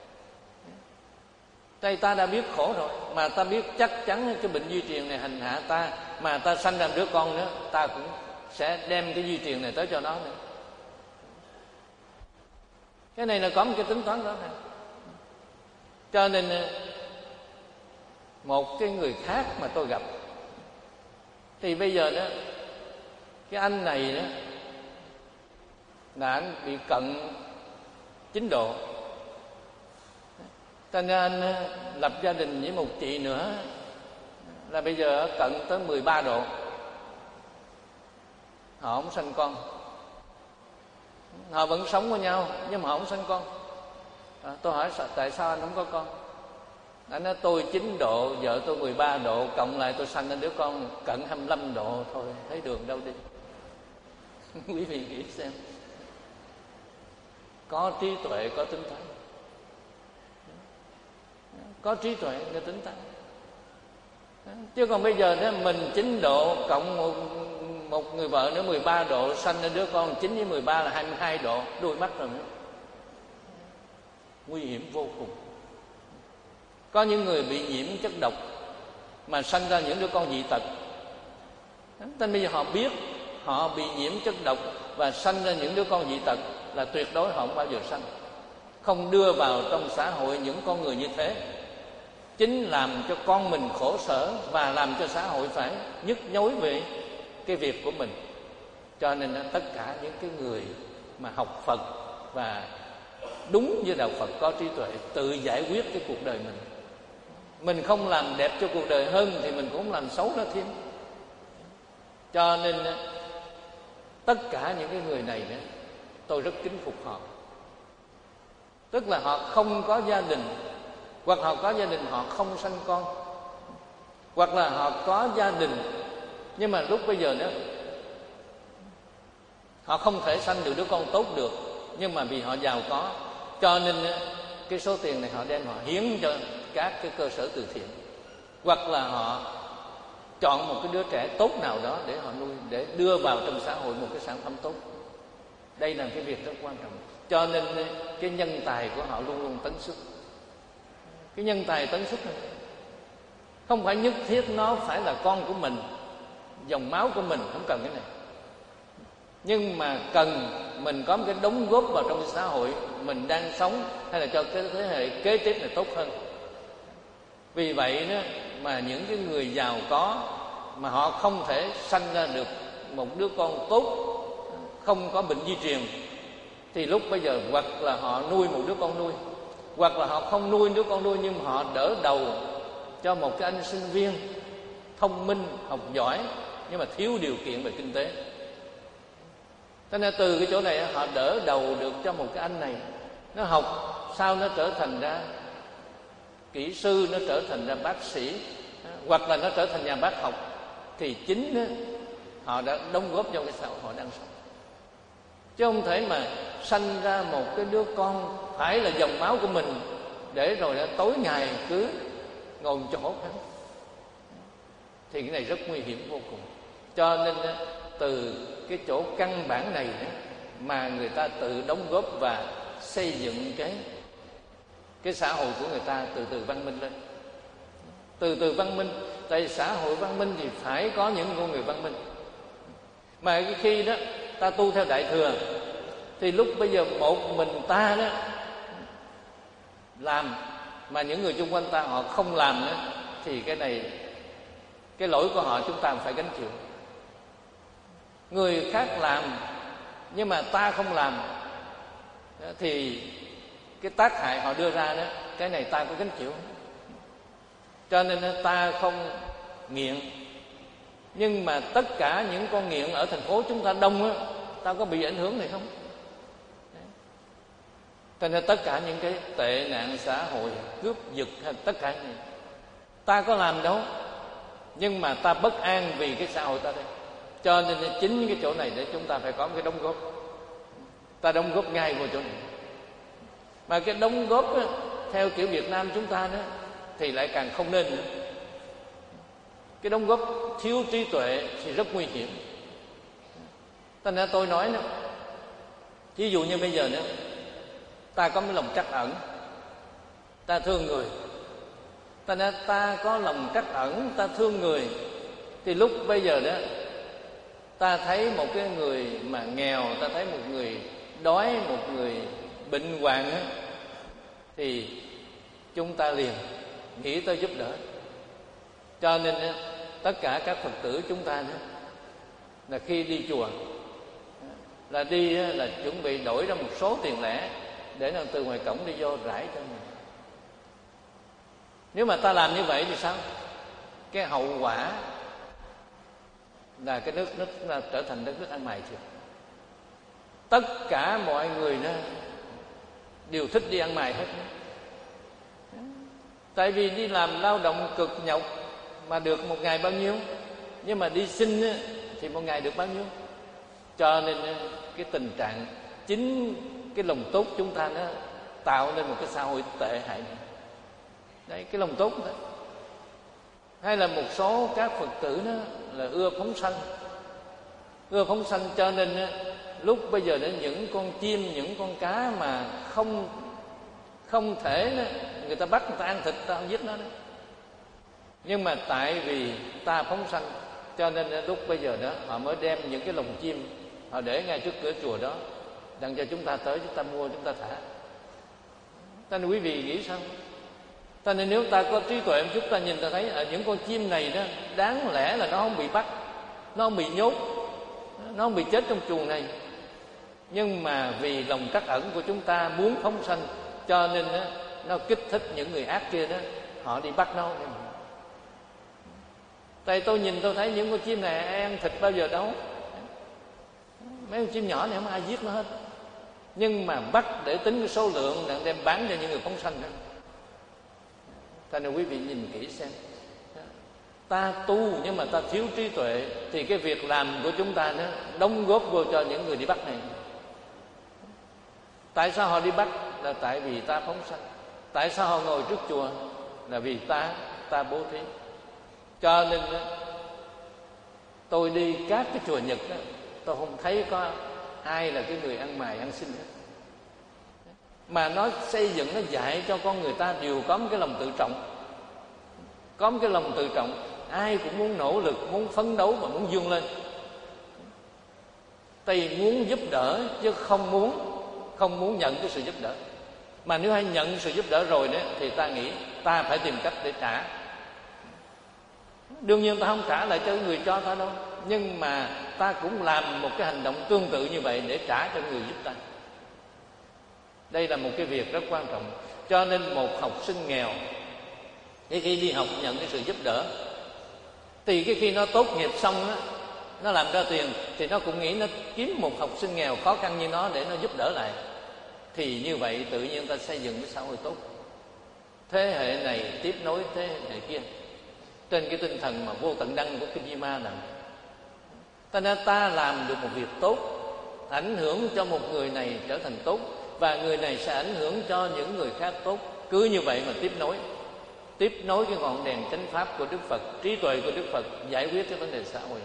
Tại ta đã biết khổ rồi, mà ta biết chắc chắn cái bệnh di truyền này hành hạ ta, mà ta sanh ra đứa con nữa, ta cũng sẽ đem cái di truyền này tới cho nó nữa. Cái này là có một cái tính toán đó này. Cho nên một cái người khác mà tôi gặp, thì bây giờ đó, cái anh này đó là anh bị cận chín độ, cho nên anh lập gia đình với một chị nữa là bây giờ cận tới mười ba độ. Họ không sanh con, họ vẫn sống với nhau nhưng mà họ không sanh con. À, tôi hỏi tại sao anh không có con? Anh nói tôi chín độ, vợ tôi mười ba độ, cộng lại tôi sanh ra đứa con cận hai mươi lăm độ thôi, thấy đường đâu đi. Quý vị nghĩ xem, có trí tuệ, có tính toán, có trí tuệ để tính toán. Chứ còn bây giờ đó, mình chín độ cộng một, một người vợ nữa mười ba độ, sanh ra đứa con chín với mười ba là hai mươi hai độ, đuôi mắt rồi nữa. Nguy hiểm vô cùng. Có những người bị nhiễm chất độc mà sanh ra những đứa con dị tật. Nên bây giờ họ biết họ bị nhiễm chất độc và sanh ra những đứa con dị tật là tuyệt đối họ không bao giờ sanh. Không đưa vào trong xã hội những con người như thế, chính làm cho con mình khổ sở và làm cho xã hội phải nhức nhối về cái việc của mình. Cho nên tất cả những cái người mà học Phật và đúng với đạo Phật có trí tuệ, tự giải quyết cái cuộc đời mình. Mình không làm đẹp cho cuộc đời hơn thì mình cũng không làm xấu nó thêm. Cho nên tất cả những cái người này nữa, tôi rất kính phục họ. Tức là họ không có gia đình, hoặc họ có gia đình họ không sanh con, hoặc là họ có gia đình nhưng mà lúc bây giờ nữa họ không thể sanh được đứa con tốt được, nhưng mà vì họ giàu có, cho nên cái số tiền này họ đem họ hiến cho các cái cơ sở từ thiện, hoặc là họ chọn một cái đứa trẻ tốt nào đó để họ nuôi, để đưa vào trong xã hội một cái sản phẩm tốt. Đây là cái việc rất quan trọng. Cho nên cái nhân tài của họ luôn luôn tấn xuất. Cái nhân tài tấn xuất này không phải nhất thiết nó phải là con của mình, dòng máu của mình, không cần cái này. Nhưng mà cần mình có một cái đóng góp vào trong cái xã hội mình đang sống, hay là cho cái thế hệ kế tiếp này tốt hơn. Vì vậy đó mà những cái người giàu có mà họ không thể sanh ra được một đứa con tốt, không có bệnh di truyền, thì lúc bây giờ hoặc là họ nuôi một đứa con nuôi, hoặc là họ không nuôi đứa con nuôi nhưng mà họ đỡ đầu cho một cái anh sinh viên thông minh, học giỏi nhưng mà thiếu điều kiện về kinh tế. Cho nên từ cái chỗ này họ đỡ đầu được cho một cái anh này, nó học sao nó trở thành ra kỹ sư, nó trở thành ra bác sĩ, hoặc là nó trở thành nhà bác học, thì chính đó, họ đã đóng góp cho cái xã hội họ đang sống. Chứ không thể mà sanh ra một cái đứa con phải là dòng máu của mình, để rồi đó, tối ngày cứ ngồi chỗ khác, thì cái này rất nguy hiểm vô cùng. Cho nên đó, từ cái chỗ căn bản này đó, mà người ta tự đóng góp và xây dựng cái cái xã hội của người ta từ từ văn minh lên, từ từ văn minh. Tại xã hội văn minh thì phải có những con người văn minh. Mà cái khi đó ta tu theo Đại Thừa, thì lúc bây giờ một mình ta đó làm mà những người chung quanh ta họ không làm nữa, thì cái này cái lỗi của họ chúng ta phải gánh chịu. Người khác làm nhưng mà ta không làm thì cái tác hại họ đưa ra đó, cái này ta có gánh chịu. Cho nên ta không nghiện. Nhưng mà tất cả những con nghiện ở thành phố chúng ta đông á, ta có bị ảnh hưởng này không? Cho nên tất cả những cái tệ nạn xã hội, cướp giật hay tất cả này, ta có làm đâu, nhưng mà ta bất an vì cái xã hội ta đây. Cho nên chính cái chỗ này để chúng ta phải có một cái đóng góp. Ta đóng góp ngay vào chỗ này. Mà cái đóng góp á, theo kiểu Việt Nam chúng ta đó thì lại càng không nên nữa. Cái đóng góp thiếu trí tuệ thì rất nguy hiểm. Thành ra tôi nói nữa, ví dụ như bây giờ nữa, ta có cái lòng trắc ẩn, ta thương người. Thành ra ta có lòng trắc ẩn, ta thương người, thì lúc bây giờ đó ta thấy một cái người mà nghèo, ta thấy một người đói, một người bệnh hoạn á, thì chúng ta liền nghĩ tới giúp đỡ. Cho nên tất cả các Phật tử chúng ta đó, là khi đi chùa là đi là chuẩn bị đổi ra một số tiền lẻ để là từ ngoài cổng đi vô rải cho mình. Nếu mà ta làm như vậy thì sao? Cái hậu quả là cái nước nước là trở thành đất nước ăn mày chưa? Tất cả mọi người đó đều thích đi ăn mày hết. Tại vì đi làm lao động cực nhọc mà được một ngày bao nhiêu, nhưng mà đi xin thì một ngày được bao nhiêu. Cho nên cái tình trạng chính cái lòng tốt chúng ta nó tạo nên một cái xã hội tệ hại này. Đấy, cái lòng tốt đó. Hay là một số các Phật tử đó là ưa phóng sanh, ưa phóng sanh cho nên lúc bây giờ đến những con chim, những con cá mà không không thể đó, người ta bắt người ta ăn thịt, ta không giết nó đó. Nhưng mà tại vì ta phóng sanh cho nên lúc bây giờ đó họ mới đem những cái lồng chim họ để ngay trước cửa chùa đó, đặng cho chúng ta tới, chúng ta mua, chúng ta thả. Cho nên quý vị nghĩ sao? Cho nên nếu ta có trí tuệ một chút, ta nhìn ta thấy ở những con chim này đó, đáng lẽ là nó không bị bắt, nó không bị nhốt, nó không bị chết trong chuồng này. Nhưng mà vì lòng trắc ẩn của chúng ta muốn phóng sanh, cho nên đó, nó kích thích những người ác kia đó, họ đi bắt nó. Tại tôi nhìn tôi thấy những con chim này ai ăn thịt bao giờ đâu. Mấy con chim nhỏ này không ai giết nó hết. Nhưng mà bắt để tính cái số lượng để đem bán cho những người phóng sanh đó. Cho nên quý vị nhìn kỹ xem, ta tu nhưng mà ta thiếu trí tuệ thì cái việc làm của chúng ta nó đóng góp vô cho những người đi bắt này. Tại sao họ đi bắt? Là tại vì ta phóng sanh. Tại sao họ ngồi trước chùa? Là vì ta ta bố thí. Cho nên tôi đi các cái chùa Nhật đó, tôi không thấy có ai là cái người ăn mày ăn xin hết. Mà nó xây dựng, nó dạy cho con người ta đều có một cái lòng tự trọng. Có một cái lòng tự trọng, ai cũng muốn nỗ lực, muốn phấn đấu và muốn vươn lên. Tại vì muốn giúp đỡ chứ không muốn không muốn nhận cái sự giúp đỡ. Mà nếu ai nhận sự giúp đỡ rồi đó thì ta nghĩ ta phải tìm cách để trả. Đương nhiên ta không trả lại cho người cho ta đâu, nhưng mà ta cũng làm một cái hành động tương tự như vậy để trả cho người giúp ta. Đây là một cái việc rất quan trọng. Cho nên một học sinh nghèo cái khi đi học nhận cái sự giúp đỡ, thì cái khi nó tốt nghiệp xong á, nó làm ra tiền thì nó cũng nghĩ nó kiếm một học sinh nghèo khó khăn như nó để nó giúp đỡ lại. Thì như vậy tự nhiên ta xây dựng cái xã hội tốt. Thế hệ này tiếp nối thế hệ kia, trên cái tinh thần mà vô tận đăng của Kinh Di Ma làm. Ta nên ta làm được một việc tốt, ảnh hưởng cho một người này trở thành tốt, và người này sẽ ảnh hưởng cho những người khác tốt. Cứ như vậy mà tiếp nối Tiếp nối cái ngọn đèn chánh pháp của Đức Phật, trí tuệ của Đức Phật, giải quyết cái vấn đề xã hội.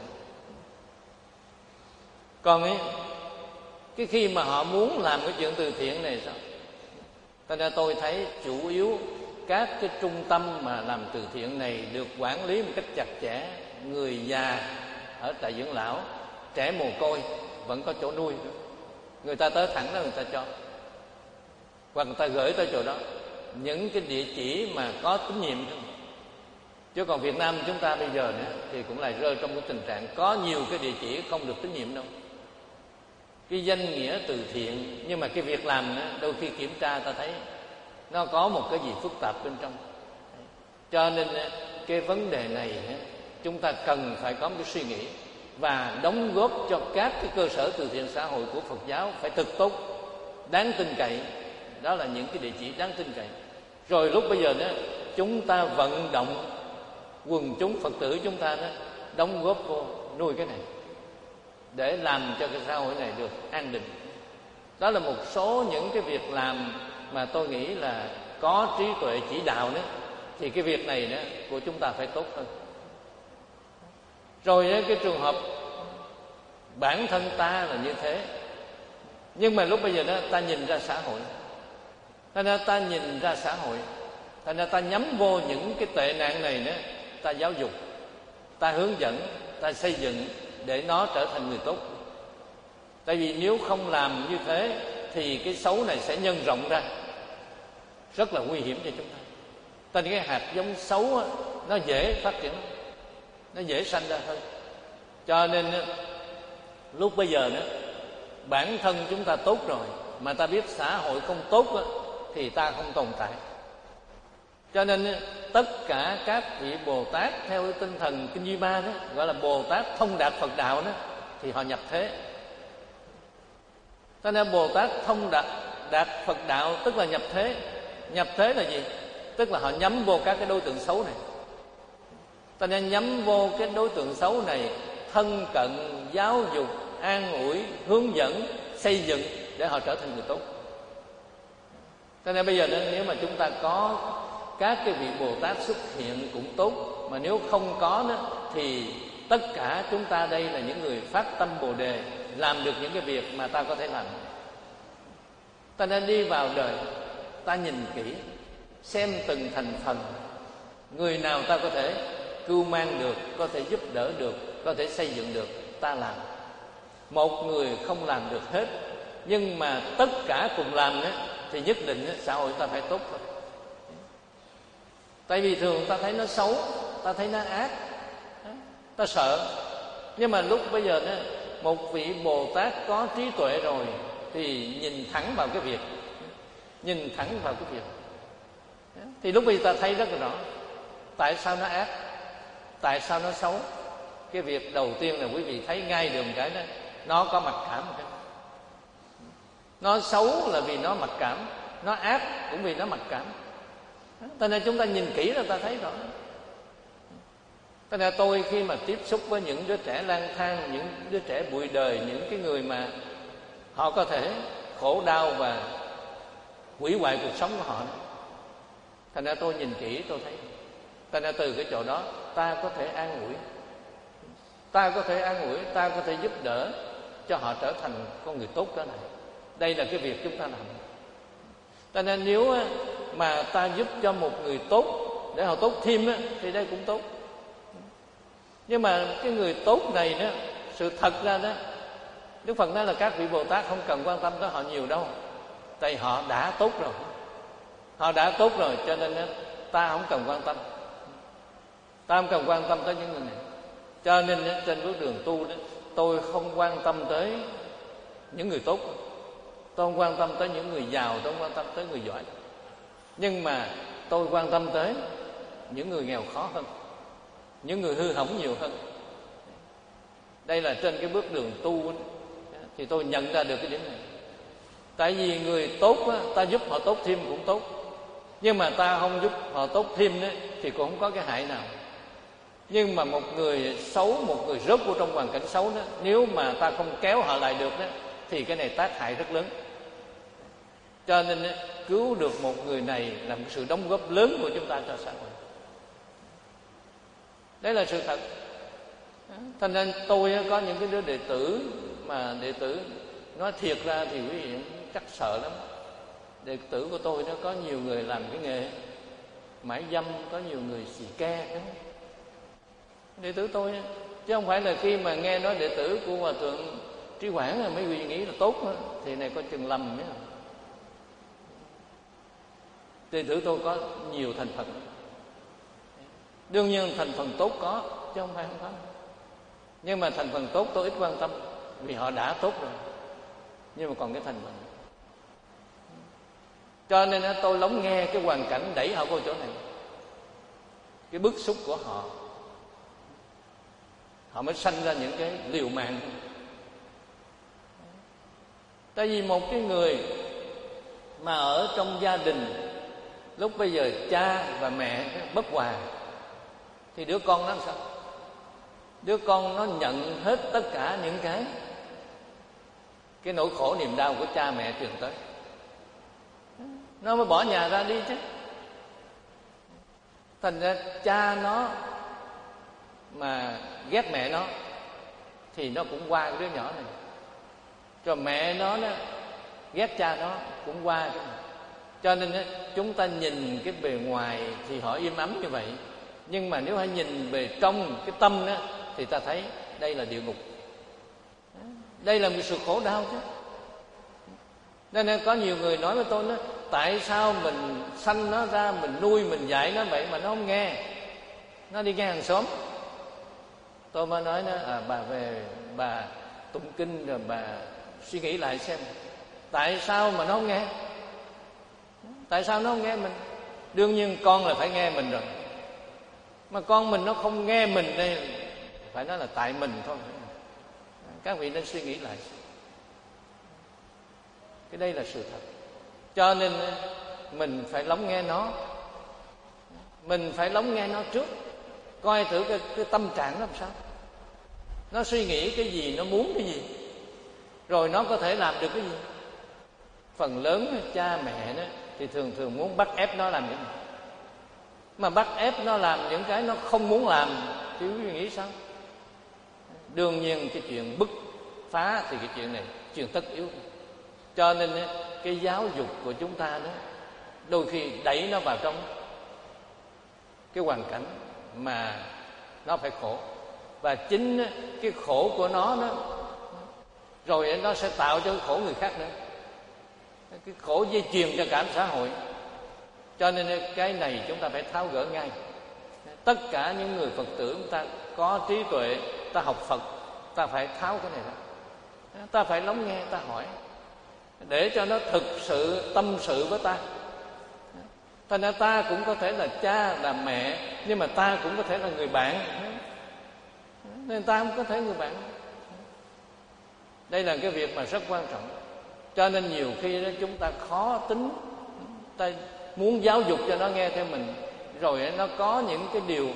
Còn ấy, cái khi mà họ muốn làm cái chuyện từ thiện này sao? Thành ra tôi thấy chủ yếu các cái trung tâm mà làm từ thiện này được quản lý một cách chặt chẽ. Người già ở trại dưỡng lão, trẻ mồ côi vẫn có chỗ nuôi, người ta tới thẳng đó người ta cho, hoặc người ta gửi tới chỗ đó những cái địa chỉ mà có tín nhiệm. Chứ còn Việt Nam chúng ta bây giờ nữa thì cũng lại rơi trong cái tình trạng có nhiều cái địa chỉ không được tín nhiệm đâu. cái danh nghĩa từ thiện, nhưng mà cái việc làm đó, đôi khi kiểm tra ta thấy nó có một cái gì phức tạp bên trong. Cho nên cái vấn đề này chúng ta cần phải có một cái suy nghĩ và đóng góp cho các cái cơ sở từ thiện xã hội của Phật giáo phải thật tốt, đáng tin cậy. Đó là những cái địa chỉ đáng tin cậy. Rồi lúc bây giờ đó chúng ta vận động quần chúng Phật tử chúng ta đó đóng góp vô nuôi cái này để làm cho cái xã hội này được an định. Đó là một số những cái việc làm mà tôi nghĩ là có trí tuệ chỉ đạo đó, thì cái việc này đó của chúng ta phải tốt hơn. Rồi cái trường hợp bản thân ta là như thế, nhưng mà lúc bây giờ đó ta nhìn ra xã hội, thành ra ta nhìn ra xã hội, thành ra ta nhắm vô những cái tệ nạn này đó, ta giáo dục, ta hướng dẫn, ta xây dựng để nó trở thành người tốt. Tại vì nếu không làm như thế thì cái xấu này sẽ nhân rộng ra, rất là nguy hiểm cho chúng ta. Tên cái hạt giống xấu đó, nó dễ phát triển, nó dễ sanh ra hơn. Cho nên lúc bây giờ đó bản thân chúng ta tốt rồi, mà ta biết xã hội không tốt đó, thì ta không tồn tại. Cho nên tất cả các vị Bồ Tát theo tinh thần Kinh Duy Ma đó, gọi là Bồ Tát thông đạt Phật đạo đó, thì họ nhập thế. Cho nên Bồ Tát thông đạt, đạt Phật đạo tức là nhập thế. Nhập thế là gì? Tức là họ nhắm vô các cái đối tượng xấu này. Cho nên nhắm vô cái đối tượng xấu này, thân cận, giáo dục, an ủi, hướng dẫn, xây dựng để họ trở thành người tốt. Cho nên bây giờ nếu mà chúng ta có các cái vị Bồ Tát xuất hiện cũng tốt, mà nếu không có đó, thì tất cả chúng ta đây là những người phát tâm Bồ Đề, làm được những cái việc mà ta có thể làm. Ta nên đi vào đời, ta nhìn kỹ, xem từng thành phần, người nào ta có thể cưu mang được, có thể giúp đỡ được, có thể xây dựng được, ta làm. Một người không làm được hết, nhưng mà tất cả cùng làm đó, thì nhất định xã hội ta phải tốt thôi. Tại vì thường ta thấy nó xấu, ta thấy nó ác, ta sợ. Nhưng mà lúc bây giờ đó, một vị Bồ Tát có trí tuệ rồi thì nhìn thẳng vào cái việc, nhìn thẳng vào cái việc, thì lúc bây giờ ta thấy rất là rõ tại sao nó ác, tại sao nó xấu. Cái việc đầu tiên là quý vị thấy ngay đường cái đó, nó có mặc cảm. Nó xấu là vì nó mặc cảm, nó ác cũng vì nó mặc cảm. Cho nên chúng ta nhìn kỹ là ta thấy rõ. Cho nên tôi khi mà tiếp xúc với những đứa trẻ lang thang, những đứa trẻ bụi đời, những cái người mà họ có thể khổ đau và hủy hoại cuộc sống của họ, thành ra tôi nhìn kỹ tôi thấy. Thành ra từ cái chỗ đó ta có thể an ủi, ta có thể an ủi, ta có thể giúp đỡ cho họ trở thành con người tốt đó này. Đây là cái việc chúng ta làm. Cho nên nếu mà ta giúp cho một người tốt để họ tốt thêm thì đây cũng tốt. Nhưng mà cái người tốt này đó, sự thật ra đó, Đức Phật nói là các vị Bồ Tát không cần quan tâm tới họ nhiều đâu, tại họ đã tốt rồi. Họ đã tốt rồi, cho nên ta không cần quan tâm. Ta không cần quan tâm tới những người này. Cho nên trên bước đường tu đó, tôi không quan tâm tới những người tốt, tôi không quan tâm tới những người giàu, tôi không quan tâm tới người giỏi. Nhưng mà tôi quan tâm tới những người nghèo khó hơn, những người hư hỏng nhiều hơn. Đây là trên cái bước đường tu đó, thì tôi nhận ra được cái điểm này. Tại vì người tốt đó, ta giúp họ tốt thêm cũng tốt, nhưng mà ta không giúp họ tốt thêm đó, thì cũng không có cái hại nào. Nhưng mà một người xấu, một người rớt vào trong hoàn cảnh xấu đó, nếu mà ta không kéo họ lại được đó, thì cái này tác hại rất lớn. Cho nên cứu được một người này là một sự đóng góp lớn của chúng ta cho xã hội. Đấy là sự thật. Thành nên tôi có những cái đứa đệ tử mà đệ tử nói thiệt ra thì quý vị chắc sợ lắm. Đệ tử của tôi nó có nhiều người làm cái nghề mãi dâm, có nhiều người xì ke. Đệ tử tôi, chứ không phải là khi mà nghe nói đệ tử của Hòa Thượng Trí Quảng là mấy vị nghĩ là tốt đó, thì này có chừng lầm nhé. Đệ tử tôi có nhiều thành phần. Đương nhiên thành phần tốt có, chứ không phải không có. Nhưng mà thành phần tốt tôi ít quan tâm, vì họ đã tốt rồi. nhưng mà còn cái thành phần. Cho nên tôi lắng nghe cái hoàn cảnh đẩy họ vô chỗ này, cái bức xúc của họ, họ mới sanh ra những cái liều mạng. Tại vì một cái người mà ở trong gia đình lúc bây giờ cha và mẹ bất hòa thì đứa con nó làm sao? Đứa con nó nhận hết tất cả những cái cái nỗi khổ niềm đau của cha mẹ truyền tới, nó mới bỏ nhà ra đi chứ. Thành ra cha nó mà ghét mẹ nó thì nó cũng qua cái đứa nhỏ này, rồi mẹ nó đó ghét cha nó cũng qua cái này. Cho nên đó, chúng ta nhìn cái bề ngoài thì họ im ấm như vậy, nhưng mà nếu hãy nhìn về trong cái tâm đó thì ta thấy đây là địa ngục, đây là một sự khổ đau chứ. Nên có nhiều người nói với tôi đó, tại sao mình sanh nó ra, mình nuôi mình dạy nó vậy mà nó không nghe, nó đi nghe hàng xóm. Tôi mới nói nó, à, bà về bà tụng kinh rồi bà suy nghĩ lại xem tại sao mà nó không nghe, tại sao nó không nghe mình. Đương nhiên con là phải nghe mình rồi, mà con mình nó không nghe mình đây phải nói là tại mình thôi. Các vị nên suy nghĩ lại, cái đây là sự thật. Cho nên mình phải lắng nghe nó, mình phải lắng nghe nó trước, coi thử cái, cái tâm trạng nó làm sao, nó suy nghĩ cái gì, nó muốn cái gì, rồi nó có thể làm được cái gì. Phần lớn cha mẹ đó thì thường thường muốn bắt ép nó làm những gì, mà bắt ép nó làm những cái nó không muốn làm thì quý vị nghĩ sao? Đương nhiên cái chuyện bứt phá thì cái chuyện này chuyện tất yếu. Cho nên cái giáo dục của chúng ta đó đôi khi đẩy nó vào trong cái hoàn cảnh mà nó phải khổ, và chính cái khổ của nó đó rồi nó sẽ tạo cho khổ người khác nữa, cái khổ dây chuyền cho cả xã hội. Cho nên cái này chúng ta phải tháo gỡ ngay. Tất cả những người Phật tử chúng ta có trí tuệ, ta học Phật, ta phải tháo cái này ra, ta phải lắng nghe, ta hỏi để cho nó thực sự tâm sự với ta. Thành ra ta cũng có thể là cha, là mẹ, nhưng mà ta cũng có thể là người bạn, nên ta không có thể người bạn. Đây là cái việc mà rất quan trọng. Cho nên nhiều khi đó chúng ta khó tính, ta muốn giáo dục cho nó nghe theo mình, rồi nó có những cái điều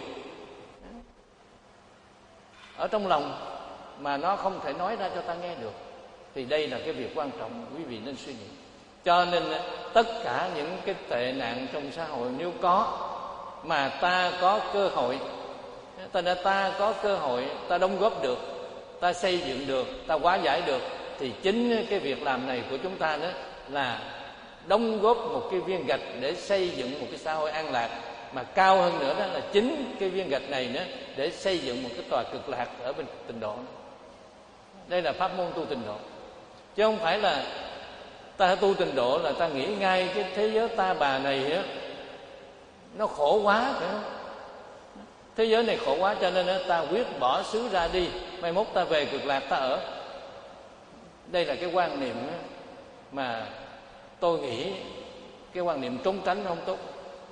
ở trong lòng mà nó không thể nói ra cho ta nghe được. Thì đây là cái việc quan trọng quý vị nên suy nghĩ. Cho nên tất cả những cái tệ nạn trong xã hội nếu có mà ta có cơ hội, ta đã ta có cơ hội, ta đóng góp được, ta xây dựng được, ta hóa giải được, thì chính cái việc làm này của chúng ta đó là đóng góp một cái viên gạch để xây dựng một cái xã hội an lạc. Mà cao hơn nữa đó là chính cái viên gạch này nữa để xây dựng một cái tòa cực lạc ở bên Tịnh Độ. Đây là pháp môn tu Tịnh Độ, chứ không phải là ta tu Tịnh Độ là ta nghĩ ngay cái thế giới ta bà này á nó khổ quá, phải không? Thế giới này khổ quá cho nên ta quyết bỏ xứ ra đi, mai mốt ta về cực lạc ta ở. Đây là cái quan niệm mà tôi nghĩ cái quan niệm trốn tránh không tốt.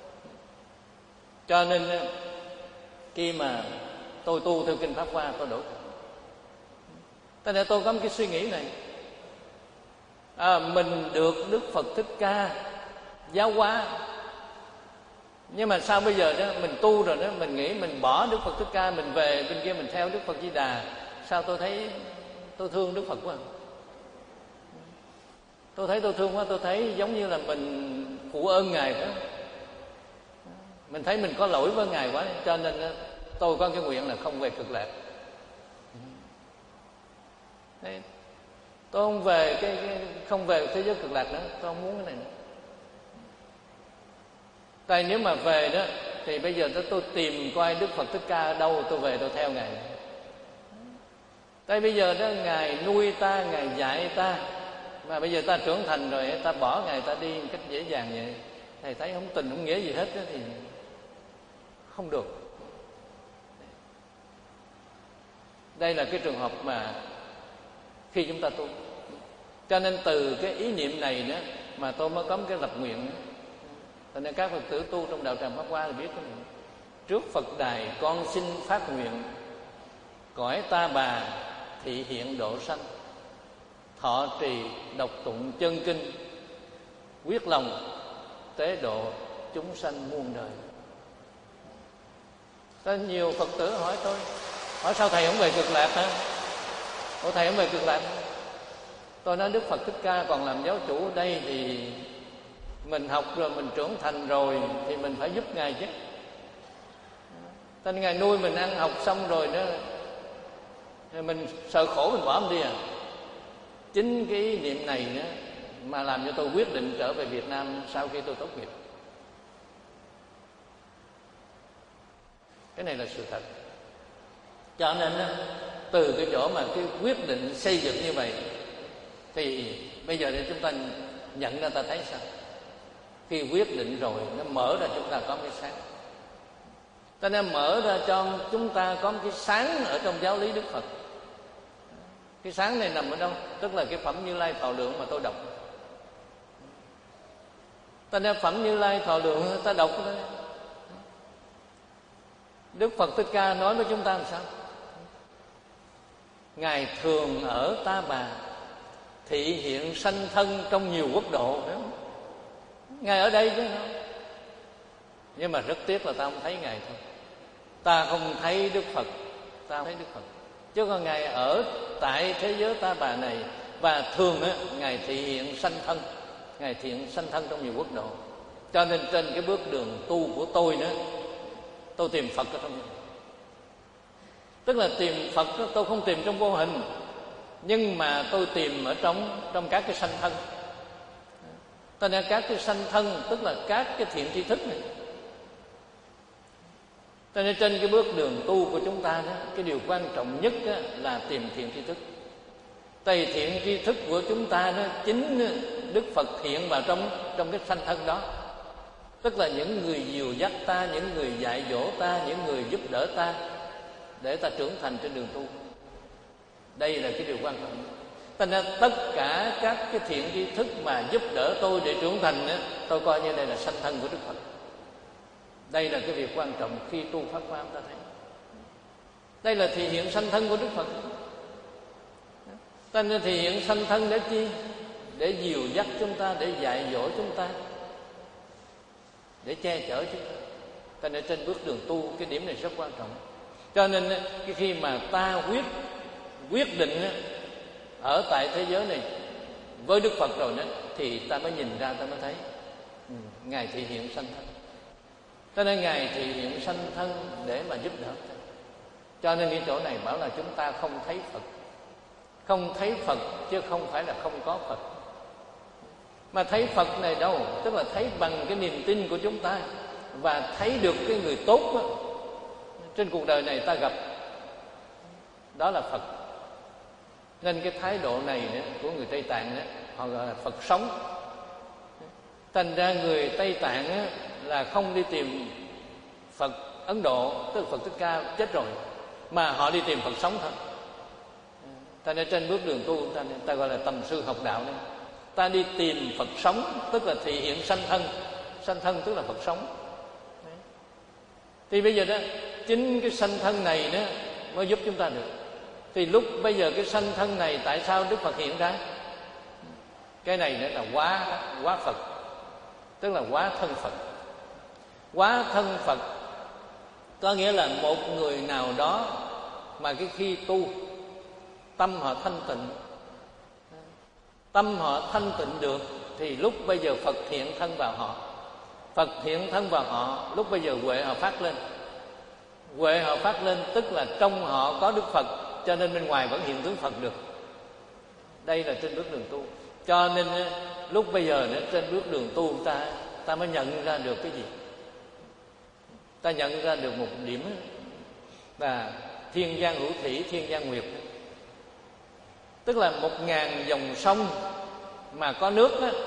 Cho nên khi mà tôi tu theo kinh Pháp Hoa tôi đổi. Thế nên tôi có một cái suy nghĩ này, à, mình được Đức Phật Thích Ca giáo hóa, nhưng mà sao bây giờ đó mình tu rồi đó, mình nghĩ mình bỏ Đức Phật Thích Ca, mình về bên kia mình theo Đức Phật Di Đà. Sao tôi thấy tôi thương Đức Phật quá, tôi thấy tôi thương quá, tôi thấy giống như là mình phụ ơn Ngài quá, mình thấy mình có lỗi với Ngài quá, cho nên tôi có cái nguyện là không về cực lạc. Đấy, tôi không về cái, cái không về thế giới cực lạc nữa, tôi không muốn cái này nữa. Tại nếu mà về đó thì bây giờ tôi tìm coi Đức Phật Thích Ca ở đâu, tôi về tôi theo Ngài. Tại bây giờ đó Ngài nuôi ta, Ngài dạy ta, mà bây giờ ta trưởng thành rồi, ta bỏ Ngài ta đi một cách dễ dàng vậy, thầy thấy không tình không nghĩa gì hết đó, thì không được. Đây là cái trường hợp mà khi chúng ta tu, Cho nên từ cái ý niệm này đó mà tôi mới có một cái lập nguyện. Cho nên các Phật tử tu trong đạo tràng Pháp Hoa thì biết cái này. Trước Phật đài con xin phát nguyện, cõi Ta Bà thị hiện độ sanh, thọ trì đọc tụng chân kinh, quyết lòng tế độ chúng sanh muôn đời. Có nhiều Phật tử hỏi tôi, hỏi sao thầy không về Cực Lạc hả? Ủa thầy không về Cực Lạc? Tôi nói Đức Phật Thích Ca còn làm giáo chủ ở đây thì mình học rồi, mình trưởng thành rồi thì mình phải giúp Ngài chứ. Nên Ngài nuôi mình ăn học xong rồi đó, mình sợ khổ mình bỏ đi à. Chính cái ý niệm này đó mà làm cho tôi quyết định trở về Việt Nam sau khi tôi tốt nghiệp. Cái này là sự thật. Cho nên đó, từ cái chỗ mà cái quyết định xây dựng như vậy thì bây giờ để chúng ta nhận ra, ta thấy sao? Khi quyết định rồi nó mở ra chúng ta có cái sáng. Cho nên mở ra cho chúng ta có một cái sáng ở trong giáo lý Đức Phật. Cái sáng này nằm ở đâu? Tức là cái phẩm Như Lai Thọ Lượng mà tôi đọc. Ta nên phẩm Như Lai Thọ Lượng ta đọc đó. Đức Phật Thích Ca nói với chúng ta làm sao? Ngài thường ở Ta Bà, thị hiện sanh thân trong nhiều quốc độ. Ngài ở đây chứ không? Nhưng mà rất tiếc là ta không thấy Ngài thôi. Ta không thấy Đức Phật, ta không thấy Đức Phật. Chứ còn Ngài ở tại thế giới Ta Bà này, và thường á, Ngài thị hiện sanh thân, Ngài thị hiện sanh thân trong nhiều quốc độ. Cho nên trên cái bước đường tu của tôi nữa, tôi tìm Phật ở trong này. Tức là tìm Phật đó, tôi không tìm trong vô hình, nhưng mà tôi tìm ở trong trong các cái sanh thân. Cho nên các cái sanh thân tức là các cái thiện tri thức này. Cho nên trên cái bước đường tu của chúng ta đó, cái điều quan trọng nhất đó là tìm thiện tri thức. Tại thiện tri thức của chúng ta đó, chính Đức Phật hiện vào trong trong cái sanh thân đó. Tức là những người dìu dắt ta, những người dạy dỗ ta, những người giúp đỡ ta để ta trưởng thành trên đường tu. Đây là cái điều quan trọng. Cho nên tất cả các cái thiện tri thức mà giúp đỡ tôi để trưởng thành đó, tôi coi như đây là sanh thân của Đức Phật. Đây là cái việc quan trọng khi tu Pháp Hoa ta thấy. Đây là thị hiện sanh thân của Đức Phật. Cho nên thị hiện sanh thân để chi? Để dìu dắt chúng ta, để dạy dỗ chúng ta, để che chở chúng ta. Cho nên trên bước đường tu cái điểm này rất quan trọng. Cho nên cái khi mà ta quyết quyết định ở tại thế giới này với Đức Phật rồi đó, thì ta mới nhìn ra, ta mới thấy ừ, Ngài thị hiện sanh thân. Cho nên Ngài thị hiện sanh thân để mà giúp đỡ ta. Cho nên cái chỗ này bảo là chúng ta không thấy Phật. Không thấy Phật chứ không phải là không có Phật. Mà thấy Phật này đâu? Tức là thấy bằng cái niềm tin của chúng ta, và thấy được cái người tốt đó, trên cuộc đời này ta gặp. Đó là Phật. Nên cái thái độ này đó, của người Tây Tạng đó, họ gọi là Phật sống. Thành ra người Tây Tạng đó, là không đi tìm Phật Ấn Độ, tức là Phật Thích Ca chết rồi, mà họ đi tìm Phật sống thôi. Ta nên trên bước đường tu ta, ta gọi là tầm sư học đạo này. Ta đi tìm Phật sống, tức là thị hiện sanh thân. Sanh thân tức là Phật sống. Đấy. Thì bây giờ đó, chính cái sanh thân này đó mới giúp chúng ta được. Thì lúc bây giờ cái sanh thân này tại sao Đức Phật hiện ra? Cái này nữa là hóa hóa Phật, tức là hóa thân Phật. Hóa thân Phật có nghĩa là một người nào đó mà cái khi tu tâm họ thanh tịnh, tâm họ thanh tịnh được, thì lúc bây giờ Phật hiện thân vào họ. Phật hiện thân vào họ, lúc bây giờ huệ họ phát lên. Huệ họ phát lên tức là trong họ có Đức Phật, cho nên bên ngoài vẫn hiện tướng Phật được. Đây là trên bước đường tu. Cho nên lúc bây giờ nữa, trên bước đường tu ta ta mới nhận ra được cái gì? Ta nhận ra được một điểm là thiên giang hữu thủy, thiên giang nguyệt. Tức là một ngàn dòng sông mà có nước á,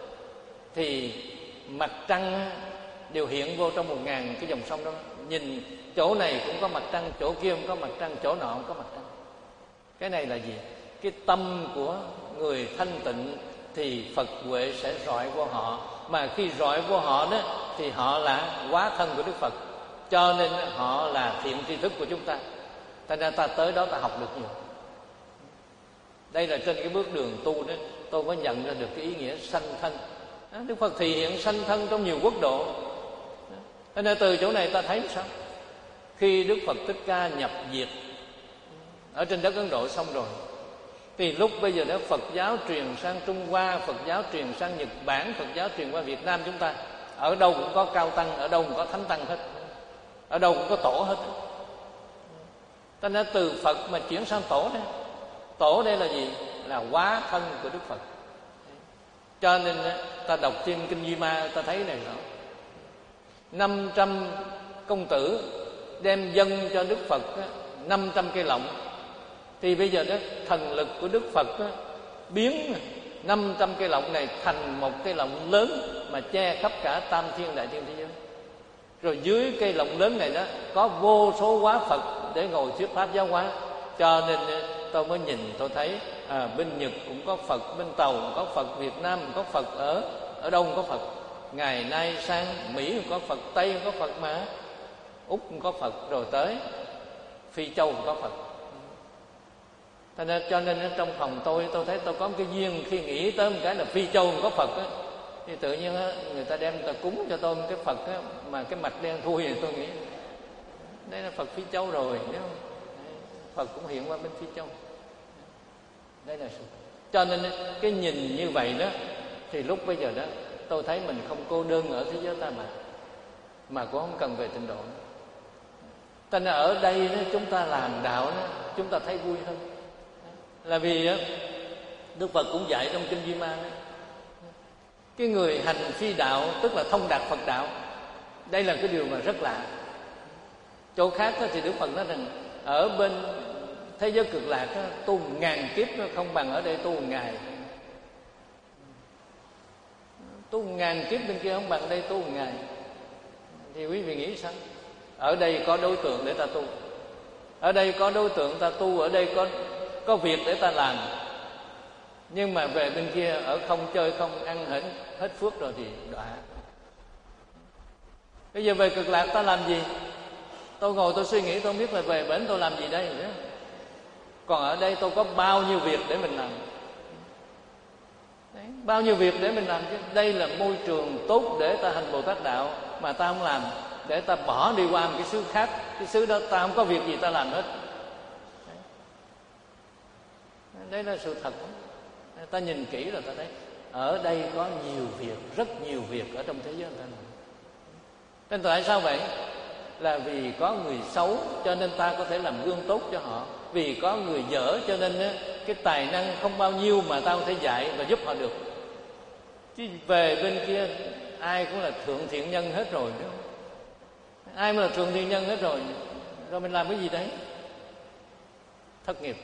thì mặt trăng đều hiện vô trong một ngàn cái dòng sông đó. Nhìn chỗ này cũng có mặt trăng, chỗ kia cũng có mặt trăng, chỗ nọ cũng có mặt trăng. Cái này là gì? cái tâm của người thanh tịnh thì Phật huệ sẽ rọi vô họ, mà khi rọi vô họ đó thì họ là hóa thân của Đức Phật, cho nên họ là thiện tri thức của chúng ta. Thành ra ta tới đó ta học được nhiều. Đây là trên cái bước đường tu đó, tôi mới nhận ra được cái ý nghĩa sanh thân. Đức Phật thể hiện sanh thân trong nhiều quốc độ. Thế nên từ chỗ này ta thấy sao? Khi Đức Phật Thích Ca nhập diệt ở trên đất Ấn Độ xong rồi, thì lúc bây giờ đó Phật giáo truyền sang Trung Hoa, Phật giáo truyền sang Nhật Bản, Phật giáo truyền qua Việt Nam chúng ta. Ở đâu cũng có cao tăng, ở đâu cũng có thánh tăng hết, ở đâu cũng có tổ hết. Ta nói từ Phật mà chuyển sang tổ đấy. Tổ đây là gì? Là hóa thân của Đức Phật. Cho nên ta đọc trên Kinh Duy Ma ta thấy này rõ. năm trăm công tử đem dâng cho Đức Phật năm trăm cây lọng. Thì bây giờ đó thần lực của Đức Phật đó, biến năm trăm cây lọng này thành một cây lọng lớn mà che khắp cả tam thiên đại thiên thế giới. Rồi dưới cây lọng lớn này đó có vô số hóa Phật để ngồi thuyết pháp giáo hóa. Cho nên tôi mới nhìn tôi thấy à, bên Nhật cũng có Phật, bên Tàu cũng có Phật, Việt Nam cũng có Phật, ở ở đâu cũng có Phật. Ngày nay sang Mỹ cũng có Phật, Tây cũng có Phật, mà Úc cũng có Phật, rồi tới Phi Châu cũng có Phật. Cho nên, cho nên trong phòng tôi tôi thấy tôi có một cái duyên, khi nghĩ tới một cái là Phi Châu cũng có Phật á, thì tự nhiên á, người ta đem người ta cúng cho tôi một cái Phật á, mà cái mặt đen thui thì tôi nghĩ đây là Phật Phi Châu rồi, đúng không? Phật cũng hiện qua bên Phi Châu. Đây là sự. Cho nên cái nhìn như vậy đó, thì lúc bây giờ đó tôi thấy mình không cô đơn ở thế giới ta bà, mà cũng không cần về tịnh độ nữa. Cho nên ở đây đó, chúng ta làm đạo đó, chúng ta thấy vui hơn. Là vì đó, Đức Phật cũng dạy trong Kinh Duy Ma đó, cái người hành phi đạo tức là thông đạt Phật đạo. Đây là cái điều mà rất lạ. Chỗ khác đó, thì Đức Phật nói rằng ở bên thế giới cực lạc đó, tu ngàn kiếp nó không bằng ở đây tu một ngày. Tu ngàn kiếp bên kia không bằng đây tu một ngày. Thì quý vị nghĩ sao? Ở đây có đối tượng để ta tu, ở đây có đối tượng ta tu, ở đây có có việc để ta làm. Nhưng mà về bên kia ở không chơi không ăn hết hết phước rồi thì đọa. Bây giờ về cực lạc ta làm gì? Tôi ngồi tôi suy nghĩ, tôi không biết là về bển tôi làm gì đây nữa. Còn ở đây tôi có bao nhiêu việc để mình làm. Đấy, bao nhiêu việc để mình làm chứ. Đây là môi trường tốt để ta hành Bồ Tát đạo, mà ta không làm, để ta bỏ đi qua một cái xứ khác. Cái xứ đó ta không có việc gì ta làm hết. Đấy, đây là sự thật. Ta nhìn kỹ rồi ta thấy ở đây có nhiều việc, rất nhiều việc ở trong thế giới người ta làm. Nên tại sao vậy? Là vì có người xấu cho nên ta có thể làm gương tốt cho họ. Vì có người dở cho nên cái tài năng không bao nhiêu mà ta có thể dạy và giúp họ được. Chứ về bên kia ai cũng là thượng thiện nhân hết rồi, đúng không? Ai mà là thượng thiện nhân hết rồi, rồi mình làm cái gì đấy? Thất nghiệp.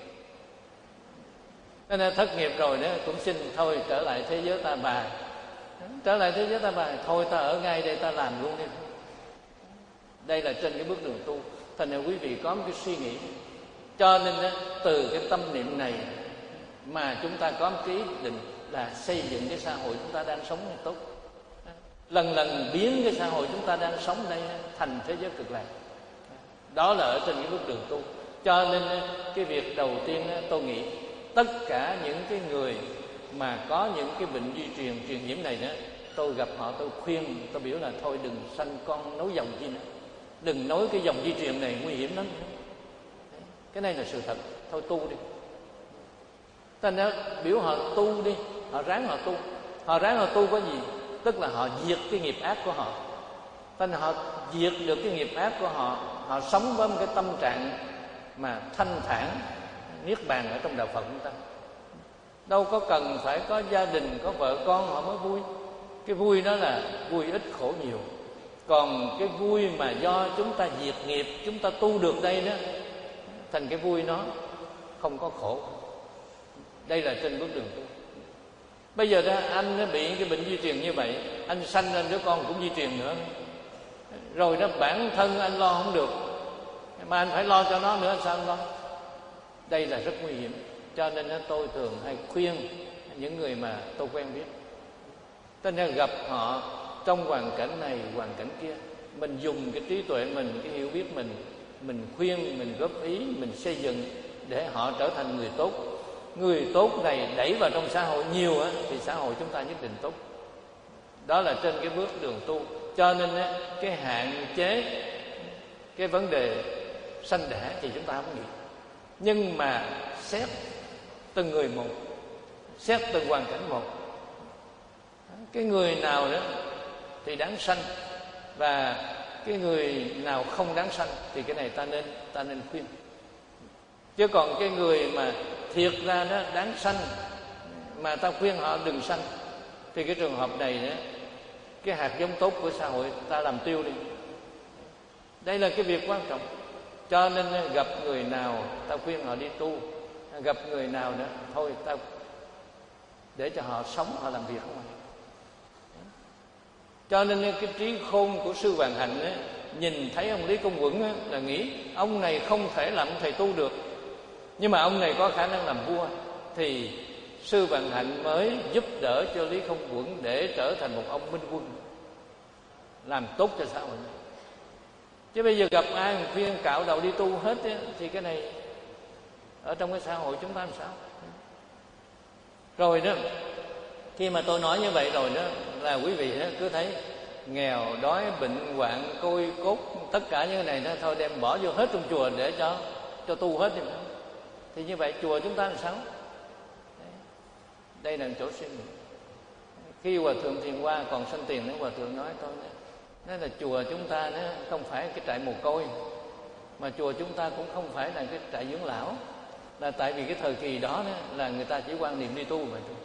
Nên thất nghiệp rồi đó cũng xin thôi trở lại thế giới ta bà. Trở lại thế giới ta bà, thôi ta ở ngay đây ta làm luôn đi. Đây là trên cái bước đường tu. Thành ra quý vị có một cái suy nghĩ. Cho nên đó, từ cái tâm niệm này mà chúng ta có một cái ý định là xây dựng cái xã hội chúng ta đang sống tốt. Lần lần biến cái xã hội chúng ta đang sống đây thành thế giới cực lạc. Đó là ở trên cái bước đường tu. Cho nên cái việc đầu tiên tôi nghĩ tất cả những cái người mà có những cái bệnh di truyền, truyền nhiễm này đó, tôi gặp họ tôi khuyên, tôi biểu là thôi đừng sanh con nối dòng chi nữa. Đừng nối cái dòng di truyền này, nguy hiểm lắm. Cái này là sự thật. Thôi tu đi. Thành ra biểu họ tu đi, họ ráng họ tu. Họ ráng họ tu có gì? Tức là họ diệt cái nghiệp ác của họ. Thành ra họ diệt được cái nghiệp ác của họ, họ sống với một cái tâm trạng mà thanh thản, niết bàn ở trong đạo Phật chúng ta. Đâu có cần phải có gia đình, có vợ con họ mới vui. Cái vui đó là vui ít khổ nhiều. Còn cái vui mà do chúng ta diệt nghiệp, chúng ta tu được đây đó, thành cái vui nó không có khổ. Đây là trên bước đường tu. Bây giờ đó anh nó bị cái bệnh di truyền như vậy, anh sanh ra đứa con cũng di truyền nữa. Rồi đó bản thân anh lo không được, mà anh phải lo cho nó nữa, sao anh lo? Đây là rất nguy hiểm. Cho nên tôi thường hay khuyên những người mà tôi quen biết, tôi nên gặp họ trong hoàn cảnh này, hoàn cảnh kia, mình dùng cái trí tuệ mình, cái hiểu biết mình, mình khuyên, mình góp ý, mình xây dựng để họ trở thành người tốt. Người tốt này đẩy vào trong xã hội nhiều á, thì xã hội chúng ta nhất định tốt. Đó là trên cái bước đường tu. Cho nên á, cái hạn chế cái vấn đề sanh đẻ thì chúng ta không nghĩ, nhưng mà xét từng người một, xét từng hoàn cảnh một. Cái người nào đó thì đáng sanh, và cái người nào không đáng sanh thì cái này ta nên ta nên khuyên. Chứ còn cái người mà thiệt ra nó đáng sanh mà ta khuyên họ đừng sanh, thì cái trường hợp này đó, cái hạt giống tốt của xã hội ta làm tiêu đi. Đây là cái việc quan trọng. Cho nên gặp người nào ta khuyên họ đi tu, gặp người nào nữa thôi ta để cho họ sống, họ làm việc không. Cho nên cái trí khôn của sư Vạn Hạnh ấy, nhìn thấy ông Lý Công Uẩn ấy, là nghĩ ông này không thể làm thầy tu được, nhưng mà ông này có khả năng làm vua, thì sư Vạn Hạnh mới giúp đỡ cho Lý Công Uẩn để trở thành một ông minh quân, làm tốt cho xã hội. Chứ bây giờ gặp ai khuyên cạo đầu đi tu hết ấy, thì cái này ở trong cái xã hội chúng ta làm sao? Rồi đó, khi mà tôi nói như vậy rồi đó, là quý vị đó cứ thấy nghèo, đói, bệnh, hoạn, côi cốt, tất cả những cái này đó thôi đem bỏ vô hết trong chùa để cho cho tu hết đi. Thì như vậy chùa chúng ta làm sao? Đây là chỗ suy nghĩ. Khi Hòa Thượng Thiền Hoa còn sanh tiền, Hòa Thượng nói tôi đó, nói là chùa chúng ta đó không phải cái trại mồ côi, mà chùa chúng ta cũng không phải là cái trại dưỡng lão, là tại vì cái thời kỳ đó, đó là người ta chỉ quan niệm đi tu mà thôi.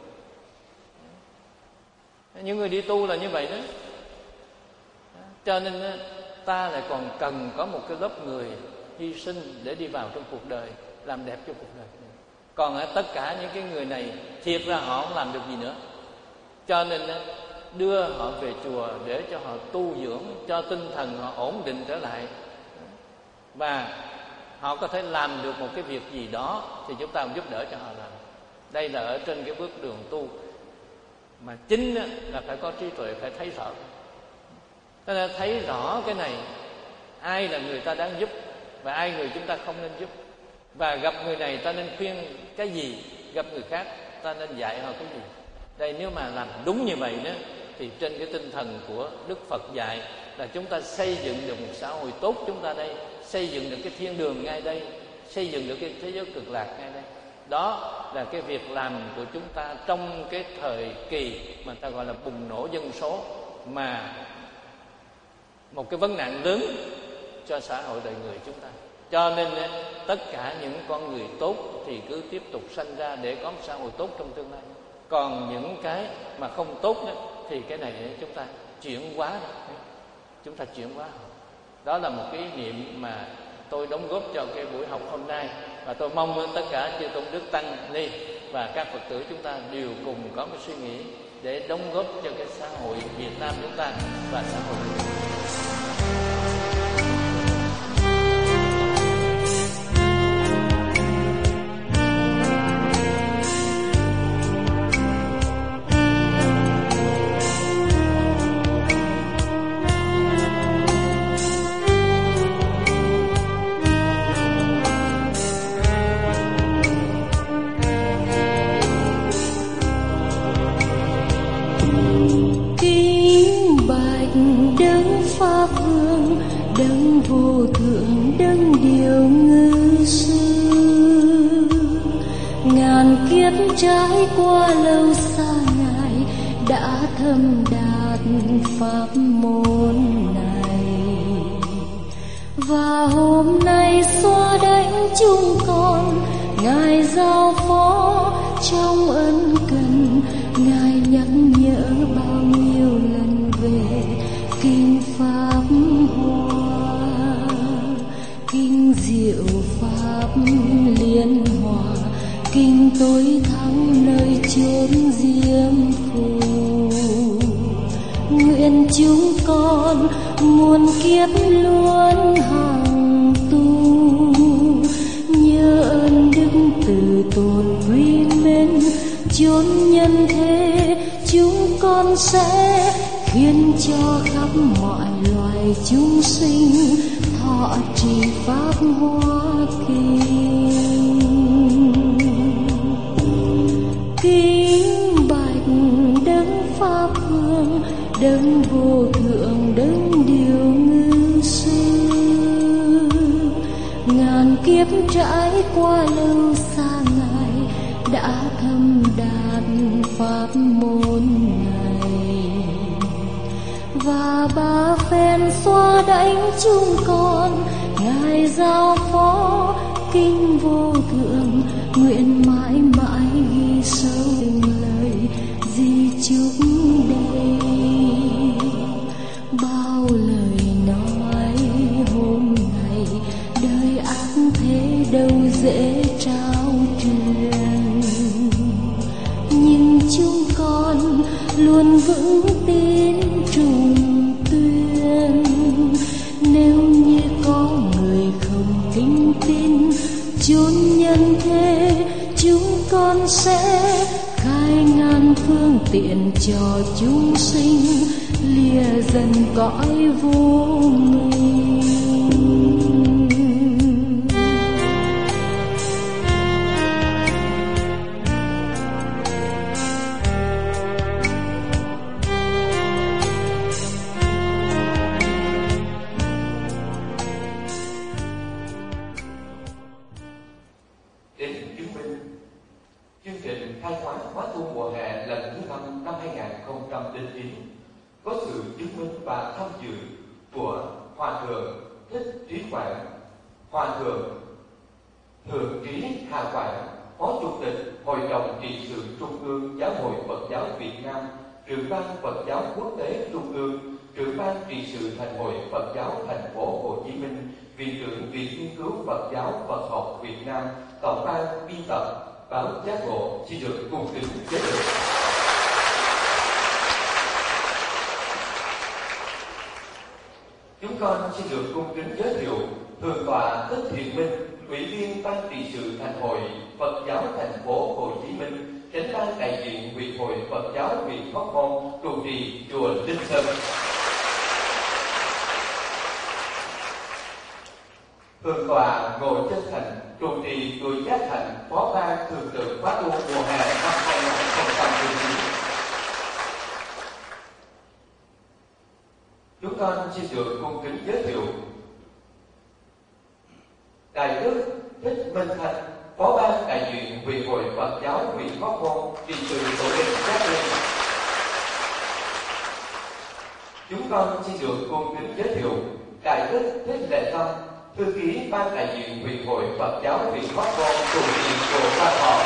Những người đi tu là như vậy đó. Cho nên ta lại còn cần có một cái lớp người hy sinh để đi vào trong cuộc đời, làm đẹp cho cuộc đời. Còn tất cả những cái người này thiệt ra họ không làm được gì nữa. Cho nên đưa họ về chùa để cho họ tu dưỡng, cho tinh thần họ ổn định trở lại, và họ có thể làm được một cái việc gì đó thì chúng ta cũng giúp đỡ cho họ làm. Đây là ở trên cái bước đường tu mà chính là phải có trí tuệ, phải thấy rõ. Ta đã thấy rõ cái này, ai là người ta đáng giúp và ai người chúng ta không nên giúp, và gặp người này ta nên khuyên cái gì, gặp người khác ta nên dạy họ cái gì. Đây nếu mà làm đúng như vậy đó, thì trên cái tinh thần của Đức Phật dạy là chúng ta xây dựng được một xã hội tốt chúng ta đây, xây dựng được cái thiên đường ngay đây, xây dựng được cái thế giới cực lạc ngay đây. Đó là cái việc làm của chúng ta trong cái thời kỳ mà ta gọi là bùng nổ dân số, mà một cái vấn nạn lớn cho xã hội đời người chúng ta. Cho nên tất cả những con người tốt thì cứ tiếp tục sanh ra để có một xã hội tốt trong tương lai. Còn những cái mà không tốt đó, thì cái này chúng ta chuyển hóa đó. Chúng ta chuyển hóa. Đó là một cái ý niệm mà tôi đóng góp cho cái buổi học hôm nay, và tôi mong tất cả chư tôn đức tăng ni và các Phật tử chúng ta đều cùng có một suy nghĩ để đóng góp cho cái xã hội Việt Nam chúng ta và xã hội của chúng ta. Pháp hương đấng vô thượng, đấng điều ngự sư, ngàn kiếp trải qua lâu xa Ngài đã thâm đạt pháp môn này, và hôm nay xóa đánh chúng con Ngài giao phó trong ân cần. Ngài nhắc nhở bao nhiêu lần về kinh Pháp Hoa, kinh Diệu Pháp Liên Hòa, kinh tối thắng nơi chốn diêm phù. Nguyện chúng con muôn kiếp luôn hằng tu, nhớ ơn đức từ tốn chốn nhân thế, chúng con sẽ khiến cho khắp mọi loài chúng sinh thọ trì pháp hóa kinh. Kính bạch đấng pháp vương, đấng vô thượng, đấng điều ngự sư. Ngàn kiếp trải qua lâu xa, Ngài đã thâm đạt pháp môn này, và ba phen xoa đánh chúng con. Ngài giao phó kinh vô thượng, nguyện mãi mãi ghi sâu lời di chúc đây. Bao lời nói hôm nay, đời ác thế đâu dễ trao truyền, nhưng chúng con luôn vững tin trùng tuyên. Nếu như có người không kính tin chốn nhân thế, chúng con sẽ khai ngàn phương tiện cho chúng sinh lìa dần cõi vô minh. Có sự chứng minh và tham dự của Hòa thượng Thích Trí Quảng, Hòa thượng Thượng Trí Hà Quảng, Phó Chủ tịch Hội đồng trị sự Trung ương Giáo hội Phật giáo Việt Nam, trưởng ban Phật giáo Quốc tế Trung ương, trưởng ban trị sự Thành hội Phật giáo Thành phố Hồ Chí Minh, viện trưởng Viện Nghiên cứu Phật giáo Phật học Việt Nam, tổng ban biên tập báo Giác Ngộ xin được cùng kính giới thiệu. Chúng con xin được cung kính giới thiệu Thượng tọa Thích Thiện Minh, Ủy viên Ban trị sự Thành hội Phật giáo Thành phố Hồ Chí Minh, Chánh ban đại diện Huyện hội Phật giáo huyện Hóc Môn, trụ trì chùa Linh Sơn. Thượng tọa Ngộ Chân Thành, trụ trì chùa Giác Thành, phó ban thường trực khóa tu mùa hè năm hai nghìn không trăm mười chín. Chúng con xin được cung kính giới thiệu Đại đức Thích Minh Thành, phó ban đại diện Huyện hội Phật giáo huyện Hóc Môn, trị sự tổ đình Giác Linh. Chúng con xin được cung kính giới thiệu Đại đức Thích Lệ Tâm, thư ký ban đại diện Huyện hội Phật giáo huyện Hóc Môn, trụ trì chùa Quan Thọ.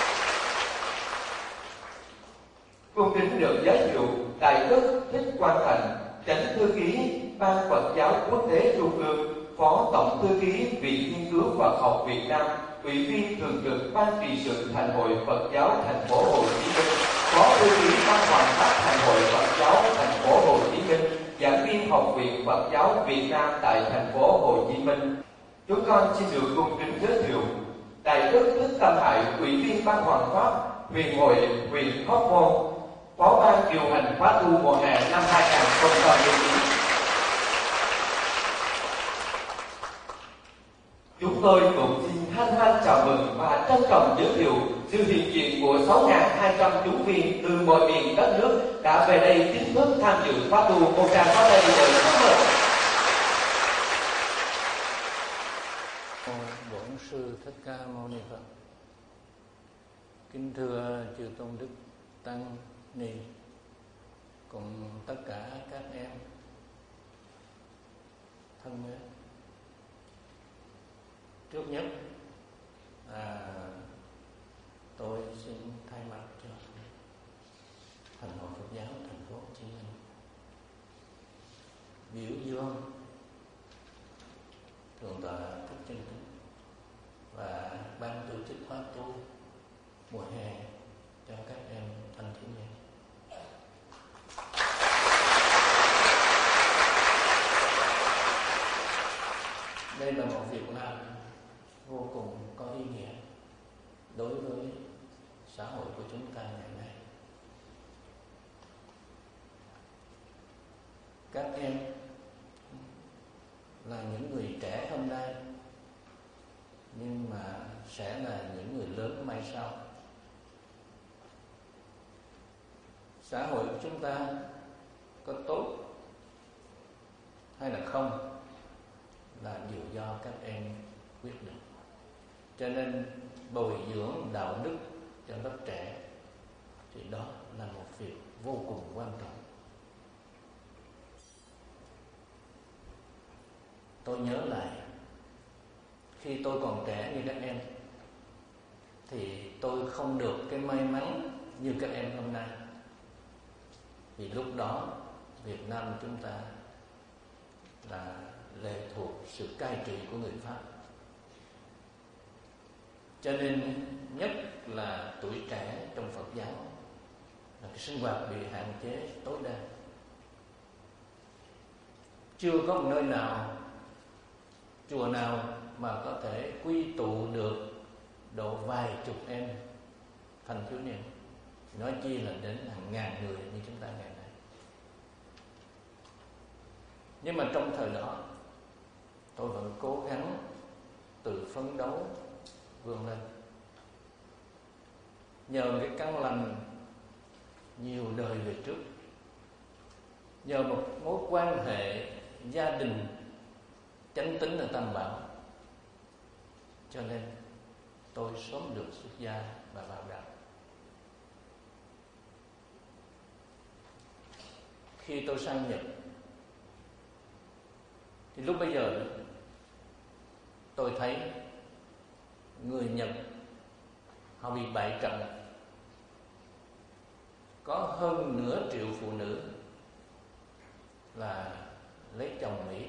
Cung kính được giới thiệu Đại đức Thích Quang Thành, Chánh thư ký Ban Phật giáo Quốc tế Trung ương, Phó Tổng thư ký Viện Nghiên cứu Phật học Việt Nam, Ủy viên thường trực Ban trị sự Thành hội Phật giáo Thành phố Hồ Chí Minh, Phó thư ký Ban Hoàng pháp Thành hội Phật giáo Thành phố Hồ Chí Minh, giảng viên Học viện Phật giáo Việt Nam tại Thành phố Hồ Chí Minh. Chúng con xin được cung kính giới thiệu Đại đức Thích Tâm Hải, Ủy viên Ban Hoàng pháp Huyện hội huyện Hóc Môn, Phó ban điều hành khóa tu mùa hè năm hai nghìn không trăm mười chín. Chúng tôi cũng xin hân hân chào mừng và trân trọng giới thiệu sự hiện diện của sáu nghìn hai trăm chúng viên từ mọi miền đất nước đã về đây chính thức tham dự khóa tu. Một tràng pháo tay để chúc mừng. Bổn sư Thích Ca Mâu Ni Phật. Kính thưa chư tôn đức tăng ni cùng tất cả các em thân mến, trước nhất à, tôi xin thay mặt cho Thành hội Phật giáo Thành phố Hồ Chí Minh biểu dương Thượng tọa Thích Chân Tính và ban tổ chức khóa tu mùa hè cho các em thanh thiếu niên. Đây là một việc làm vô cùng có ý nghĩa đối với xã hội của chúng ta ngày nay. Các em là những người trẻ hôm nay, nhưng mà sẽ là những người lớn mai sau. Xã hội của chúng ta có tốt hay là không là điều do các em quyết định. Cho nên bồi dưỡng đạo đức cho lớp trẻ thì đó là một việc vô cùng quan trọng. Tôi nhớ lại khi tôi còn trẻ như các em thì tôi không được cái may mắn như các em hôm nay. Vì lúc đó Việt Nam chúng ta là lệ thuộc sự cai trị của người Pháp. Cho nên nhất là tuổi trẻ trong Phật giáo là cái sinh hoạt bị hạn chế tối đa. Chưa có một nơi nào, chùa nào mà có thể quy tụ được độ vài chục em thành thiếu niên, nói chi là đến hàng ngàn người như chúng ta ngày nay. Nhưng mà trong thời đó tôi vẫn cố gắng tự phấn đấu vươn lên. Nhờ cái căn lành nhiều đời về trước, nhờ một mối quan hệ gia đình chánh tín ở Tam Bảo, cho nên tôi sớm được xuất gia và vào đạo. Khi tôi sang Nhật thì lúc bây giờ tôi thấy người Nhật họ bị bại trận. Có hơn nửa triệu phụ nữ là lấy chồng Mỹ.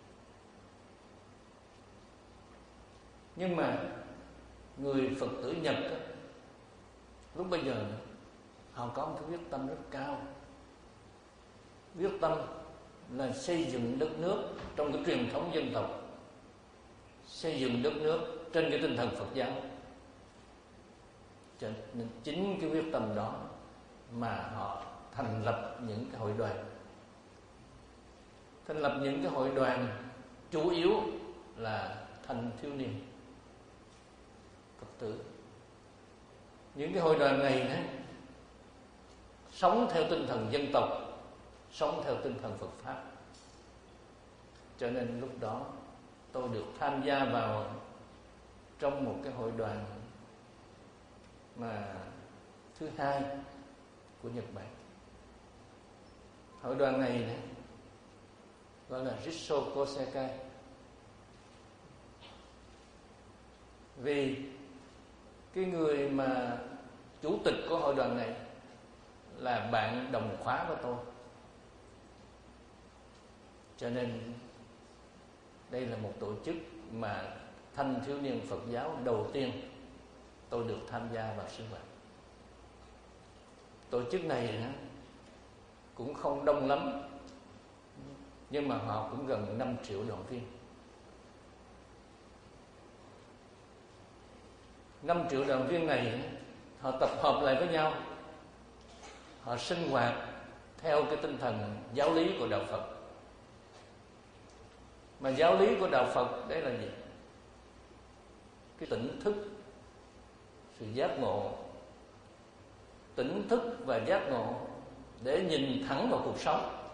Nhưng mà người Phật tử Nhật đó, lúc bây giờ họ có một cái quyết tâm rất cao. Quyết tâm là xây dựng đất nước trong cái truyền thống dân tộc, xây dựng đất nước trên cái tinh thần Phật giáo. Cho nên chính cái quyết tâm đó mà họ thành lập những cái hội đoàn. Thành lập những cái hội đoàn chủ yếu là thanh thiếu niên Phật tử. Những cái hội đoàn này đó, sống theo tinh thần dân tộc, sống theo tinh thần Phật Pháp. Cho nên lúc đó tôi được tham gia vào trong một cái hội đoàn mà thứ hai của Nhật Bản. Hội đoàn này, này gọi là Rissho Kosekai. Vì cái người mà chủ tịch của hội đoàn này là bạn đồng khóa của tôi, cho nên đây là một tổ chức mà thanh thiếu niên Phật giáo đầu tiên tôi được tham gia vào sinh hoạt. Tổ chức này cũng không đông lắm, nhưng mà họ cũng gần năm triệu đoàn viên. năm triệu đoàn viên này họ tập hợp lại với nhau, họ sinh hoạt theo cái tinh thần giáo lý của đạo Phật. Mà giáo lý của đạo Phật đấy là gì? Cái tỉnh thức, sự giác ngộ. Tỉnh thức và giác ngộ để nhìn thẳng vào cuộc sống.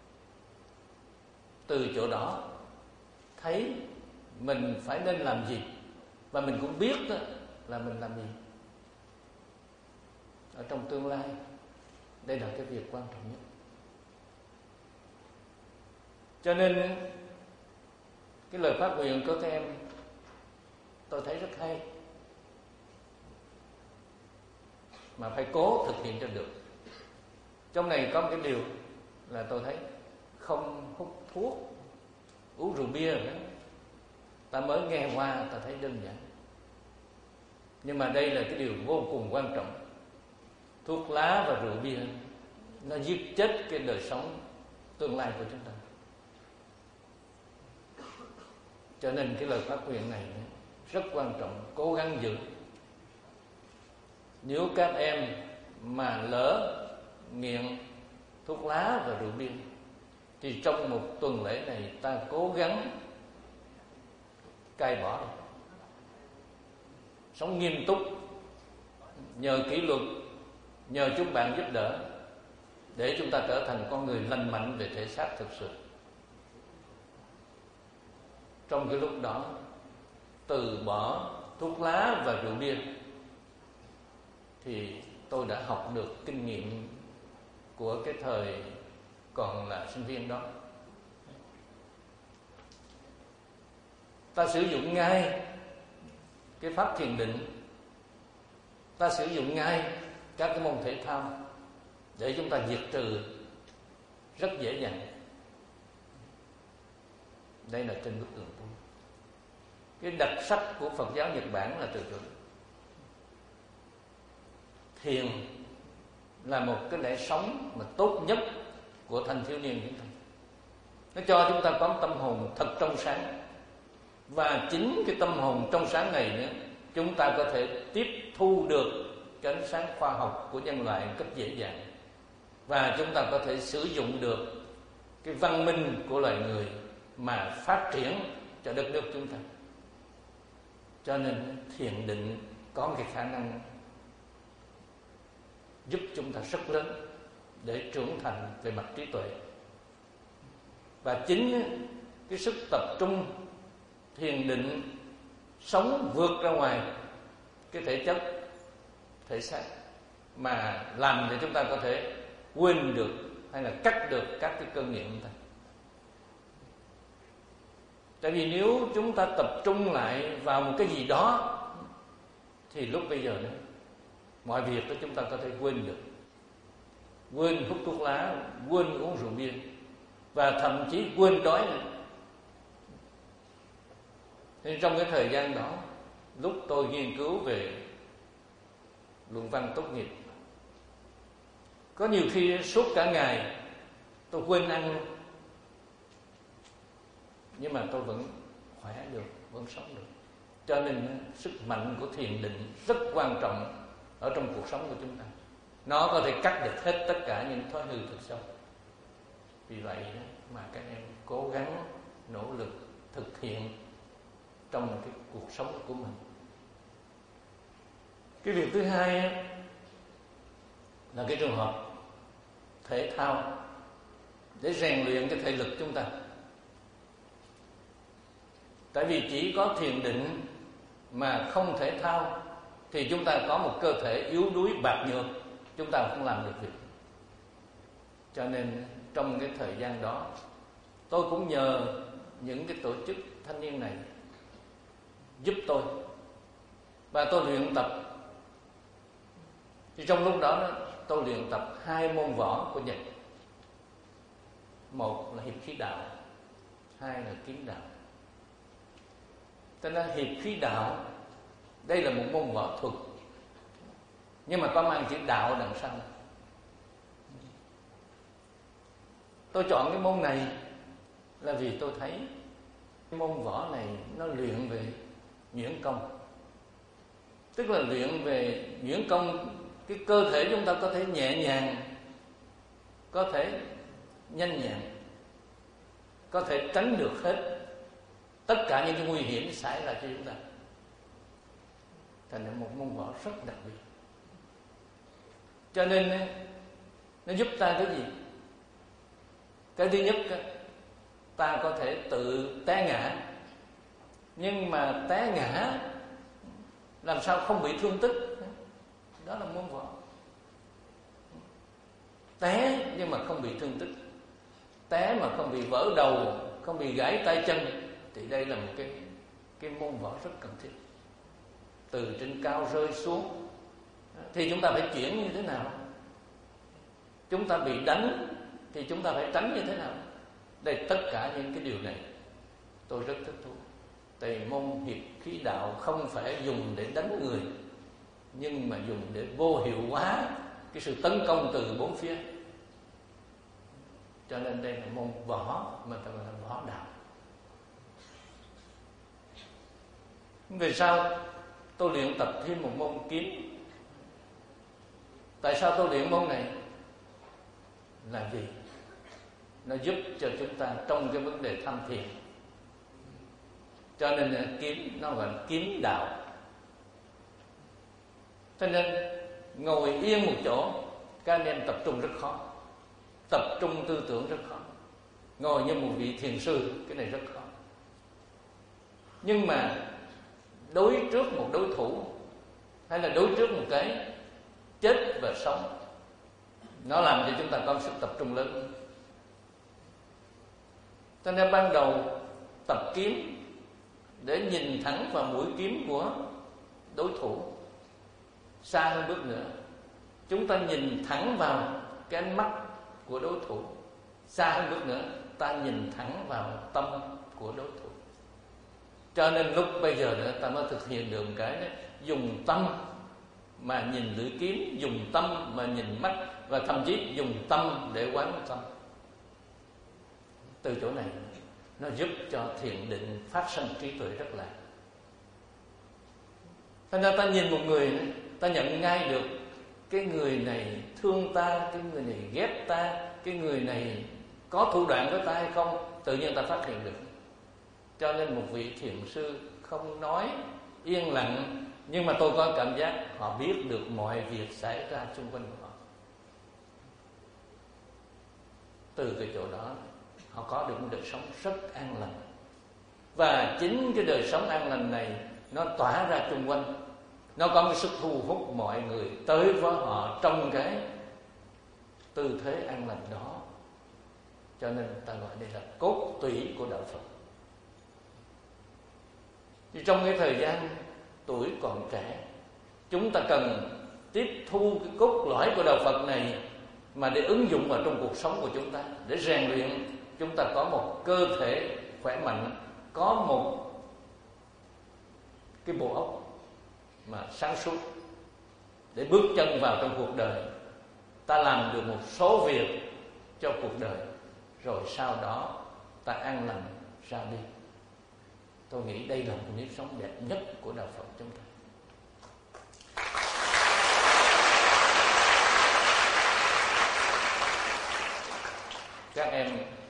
Từ chỗ đó thấy mình phải nên làm gì, và mình cũng biết đó là mình làm gì ở trong tương lai. Đây là cái việc quan trọng nhất. Cho nên cái lời phát nguyện của các em tôi thấy rất hay, mà phải cố thực hiện cho được. Trong này có một cái điều là tôi thấy không hút thuốc, uống rượu bia nữa. Ta mới nghe qua ta thấy đơn giản, nhưng mà đây là cái điều vô cùng quan trọng. Thuốc lá và rượu bia nó giết chết cái đời sống tương lai của chúng ta. Cho nên cái lời phát nguyện này rất quan trọng, cố gắng giữ nếu các em mà lỡ nghiện thuốc lá và rượu bia thì trong một tuần lễ này ta cố gắng cai bỏ, sống nghiêm túc, nhờ kỷ luật, nhờ chúng bạn giúp đỡ, để chúng ta trở thành con người lành mạnh về thể xác thực sự. Trong cái lúc đó, từ bỏ thuốc lá và rượu bia thì tôi đã học được kinh nghiệm của cái thời còn là sinh viên đó. Ta sử dụng ngay cái pháp thiền định, ta sử dụng ngay các cái môn thể thao để chúng ta diệt trừ rất dễ dàng. Đây là trên bức tường tôi. Cái đặc sắc của Phật giáo Nhật Bản là từ chỗ thiền là một cái lẽ sống mà tốt nhất của thanh thiếu niên chúng ta. Nó cho chúng ta có tâm hồn thật trong sáng, và chính cái tâm hồn trong sáng này nữa, chúng ta có thể tiếp thu được cái ánh sáng khoa học của nhân loại một cách dễ dàng, và chúng ta có thể sử dụng được cái văn minh của loài người mà phát triển cho đất nước chúng ta. Cho nên thiền định có cái khả năng giúp chúng ta rất lớn để trưởng thành về mặt trí tuệ. Và chính cái sức tập trung thiền định sống vượt ra ngoài cái thể chất, thể xác, mà làm để chúng ta có thể quên được hay là cắt được các cái cơn nghiện của ta. Tại vì nếu chúng ta tập trung lại vào một cái gì đó thì lúc bây giờ nữa mọi việc đó chúng ta có thể quên được, quên hút thuốc lá, quên uống rượu bia, và thậm chí quên đói nữa. Nên trong cái thời gian đó, lúc tôi nghiên cứu về luận văn tốt nghiệp, có nhiều khi suốt cả ngày tôi quên ăn, nhưng mà tôi vẫn khỏe được, vẫn sống được. Cho nên sức mạnh của thiền định rất quan trọng ở trong cuộc sống của chúng ta. Nó có thể cắt được hết tất cả những thói hư thực xấu. Vì vậy mà các em cố gắng nỗ lực thực hiện trong cái cuộc sống của mình. Cái việc thứ hai là cái trường hợp thể thao để rèn luyện cái thể lực chúng ta. Tại vì chỉ có thiền định mà không thể thao thì chúng ta có một cơ thể yếu đuối bạc nhược, chúng ta không làm được việc. Cho nên trong cái thời gian đó, tôi cũng nhờ những cái tổ chức thanh niên này giúp tôi, và tôi luyện tập. Thì trong lúc đó tôi luyện tập hai môn võ của Nhật. Một là hiệp khí đạo, hai là kiếm đạo. Cho nên hiệp khí đạo đây là một môn võ thuật, nhưng mà có mang chữ đạo đằng sau. Tôi chọn cái môn này là vì tôi thấy cái môn võ này nó luyện về nhuyễn công. Tức là luyện về nhuyễn công, cái cơ thể chúng ta có thể nhẹ nhàng, có thể nhanh nhẹn, có thể tránh được hết tất cả những cái nguy hiểm xảy ra cho chúng ta. Thành ra một môn võ rất đặc biệt. Cho nên nó giúp ta cái gì? Cái thứ nhất, ta có thể tự té ngã, nhưng mà té ngã làm sao không bị thương tích, đó là môn võ. Té nhưng mà không bị thương tích, té mà không bị vỡ đầu, không bị gãy tay chân, thì đây là một cái cái môn võ rất cần thiết. Từ trên cao rơi xuống thì chúng ta phải chuyển như thế nào? Chúng ta bị đánh thì chúng ta phải tránh như thế nào? Đây tất cả những cái điều này tôi rất thích thú. Tại môn hiệp khí đạo không phải dùng để đánh người, nhưng mà dùng để vô hiệu hóa cái sự tấn công từ bốn phía. Cho nên đây là môn võ mà ta gọi là võ đạo. Về sau tôi luyện tập thêm một môn kiếm. Tại sao tôi luyện môn này? Là vì nó giúp cho chúng ta trong cái vấn đề tham thiền. Cho nên là kiếm, nó gọi là kiếm đạo. Cho nên ngồi yên một chỗ, các anh em tập trung rất khó, tập trung tư tưởng rất khó. Ngồi như một vị thiền sư, cái này rất khó. Nhưng mà đối trước một đối thủ, hay là đối trước một cái chết và sống, nó làm cho chúng ta có sự tập trung lớn hơn. Cho nên ban đầu tập kiếm để nhìn thẳng vào mũi kiếm của đối thủ. Xa hơn bước nữa, chúng ta nhìn thẳng vào cái ánh mắt của đối thủ. Xa hơn bước nữa, ta nhìn thẳng vào tâm của đối thủ. Cho nên lúc bây giờ nữa ta mới thực hiện được cái đó, dùng tâm mà nhìn lưỡi kiếm, dùng tâm mà nhìn mắt, và thậm chí dùng tâm để quán tâm. Từ chỗ này nó giúp cho thiền định phát sinh trí tuệ rất là. Thành ra ta nhìn một người, ta nhận ngay được cái người này thương ta, cái người này ghét ta, cái người này có thủ đoạn với ta hay không, tự nhiên ta phát hiện được. Cho nên một vị thiền sư không nói, yên lặng, nhưng mà tôi có cảm giác họ biết được mọi việc xảy ra xung quanh của họ. Từ cái chỗ đó họ có được một đời sống rất an lành. Và chính cái đời sống an lành này nó tỏa ra xung quanh, nó có cái sức thu hút mọi người tới với họ trong cái tư thế an lành đó. Cho nên ta gọi đây là cốt tủy của đạo Phật. Thì trong cái thời gian tuổi còn trẻ, chúng ta cần tiếp thu cái cốt lõi của đạo Phật này mà để ứng dụng vào trong cuộc sống của chúng ta, để rèn luyện chúng ta có một cơ thể khỏe mạnh, có một cái bộ óc mà sáng suốt, để bước chân vào trong cuộc đời, ta làm được một số việc cho cuộc đời, rồi sau đó ta an lành ra đi. Tôi nghĩ đây là một nếp sống đẹp nhất của đạo Phật chúng ta. Các em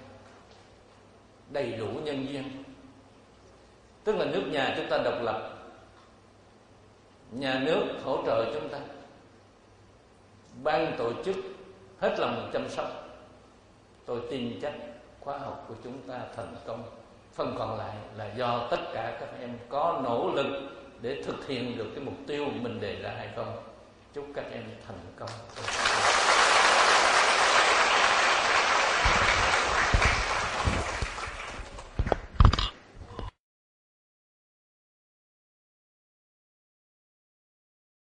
đầy đủ nhân duyên, tức là nước nhà chúng ta độc lập, nhà nước hỗ trợ chúng ta, ban tổ chức hết lòng chăm sóc. Tôi tin chắc khóa học của chúng ta thành công. Phần còn lại là do tất cả các em có nỗ lực để thực hiện được cái mục tiêu mình đề ra hay không. Chúc các em thành công.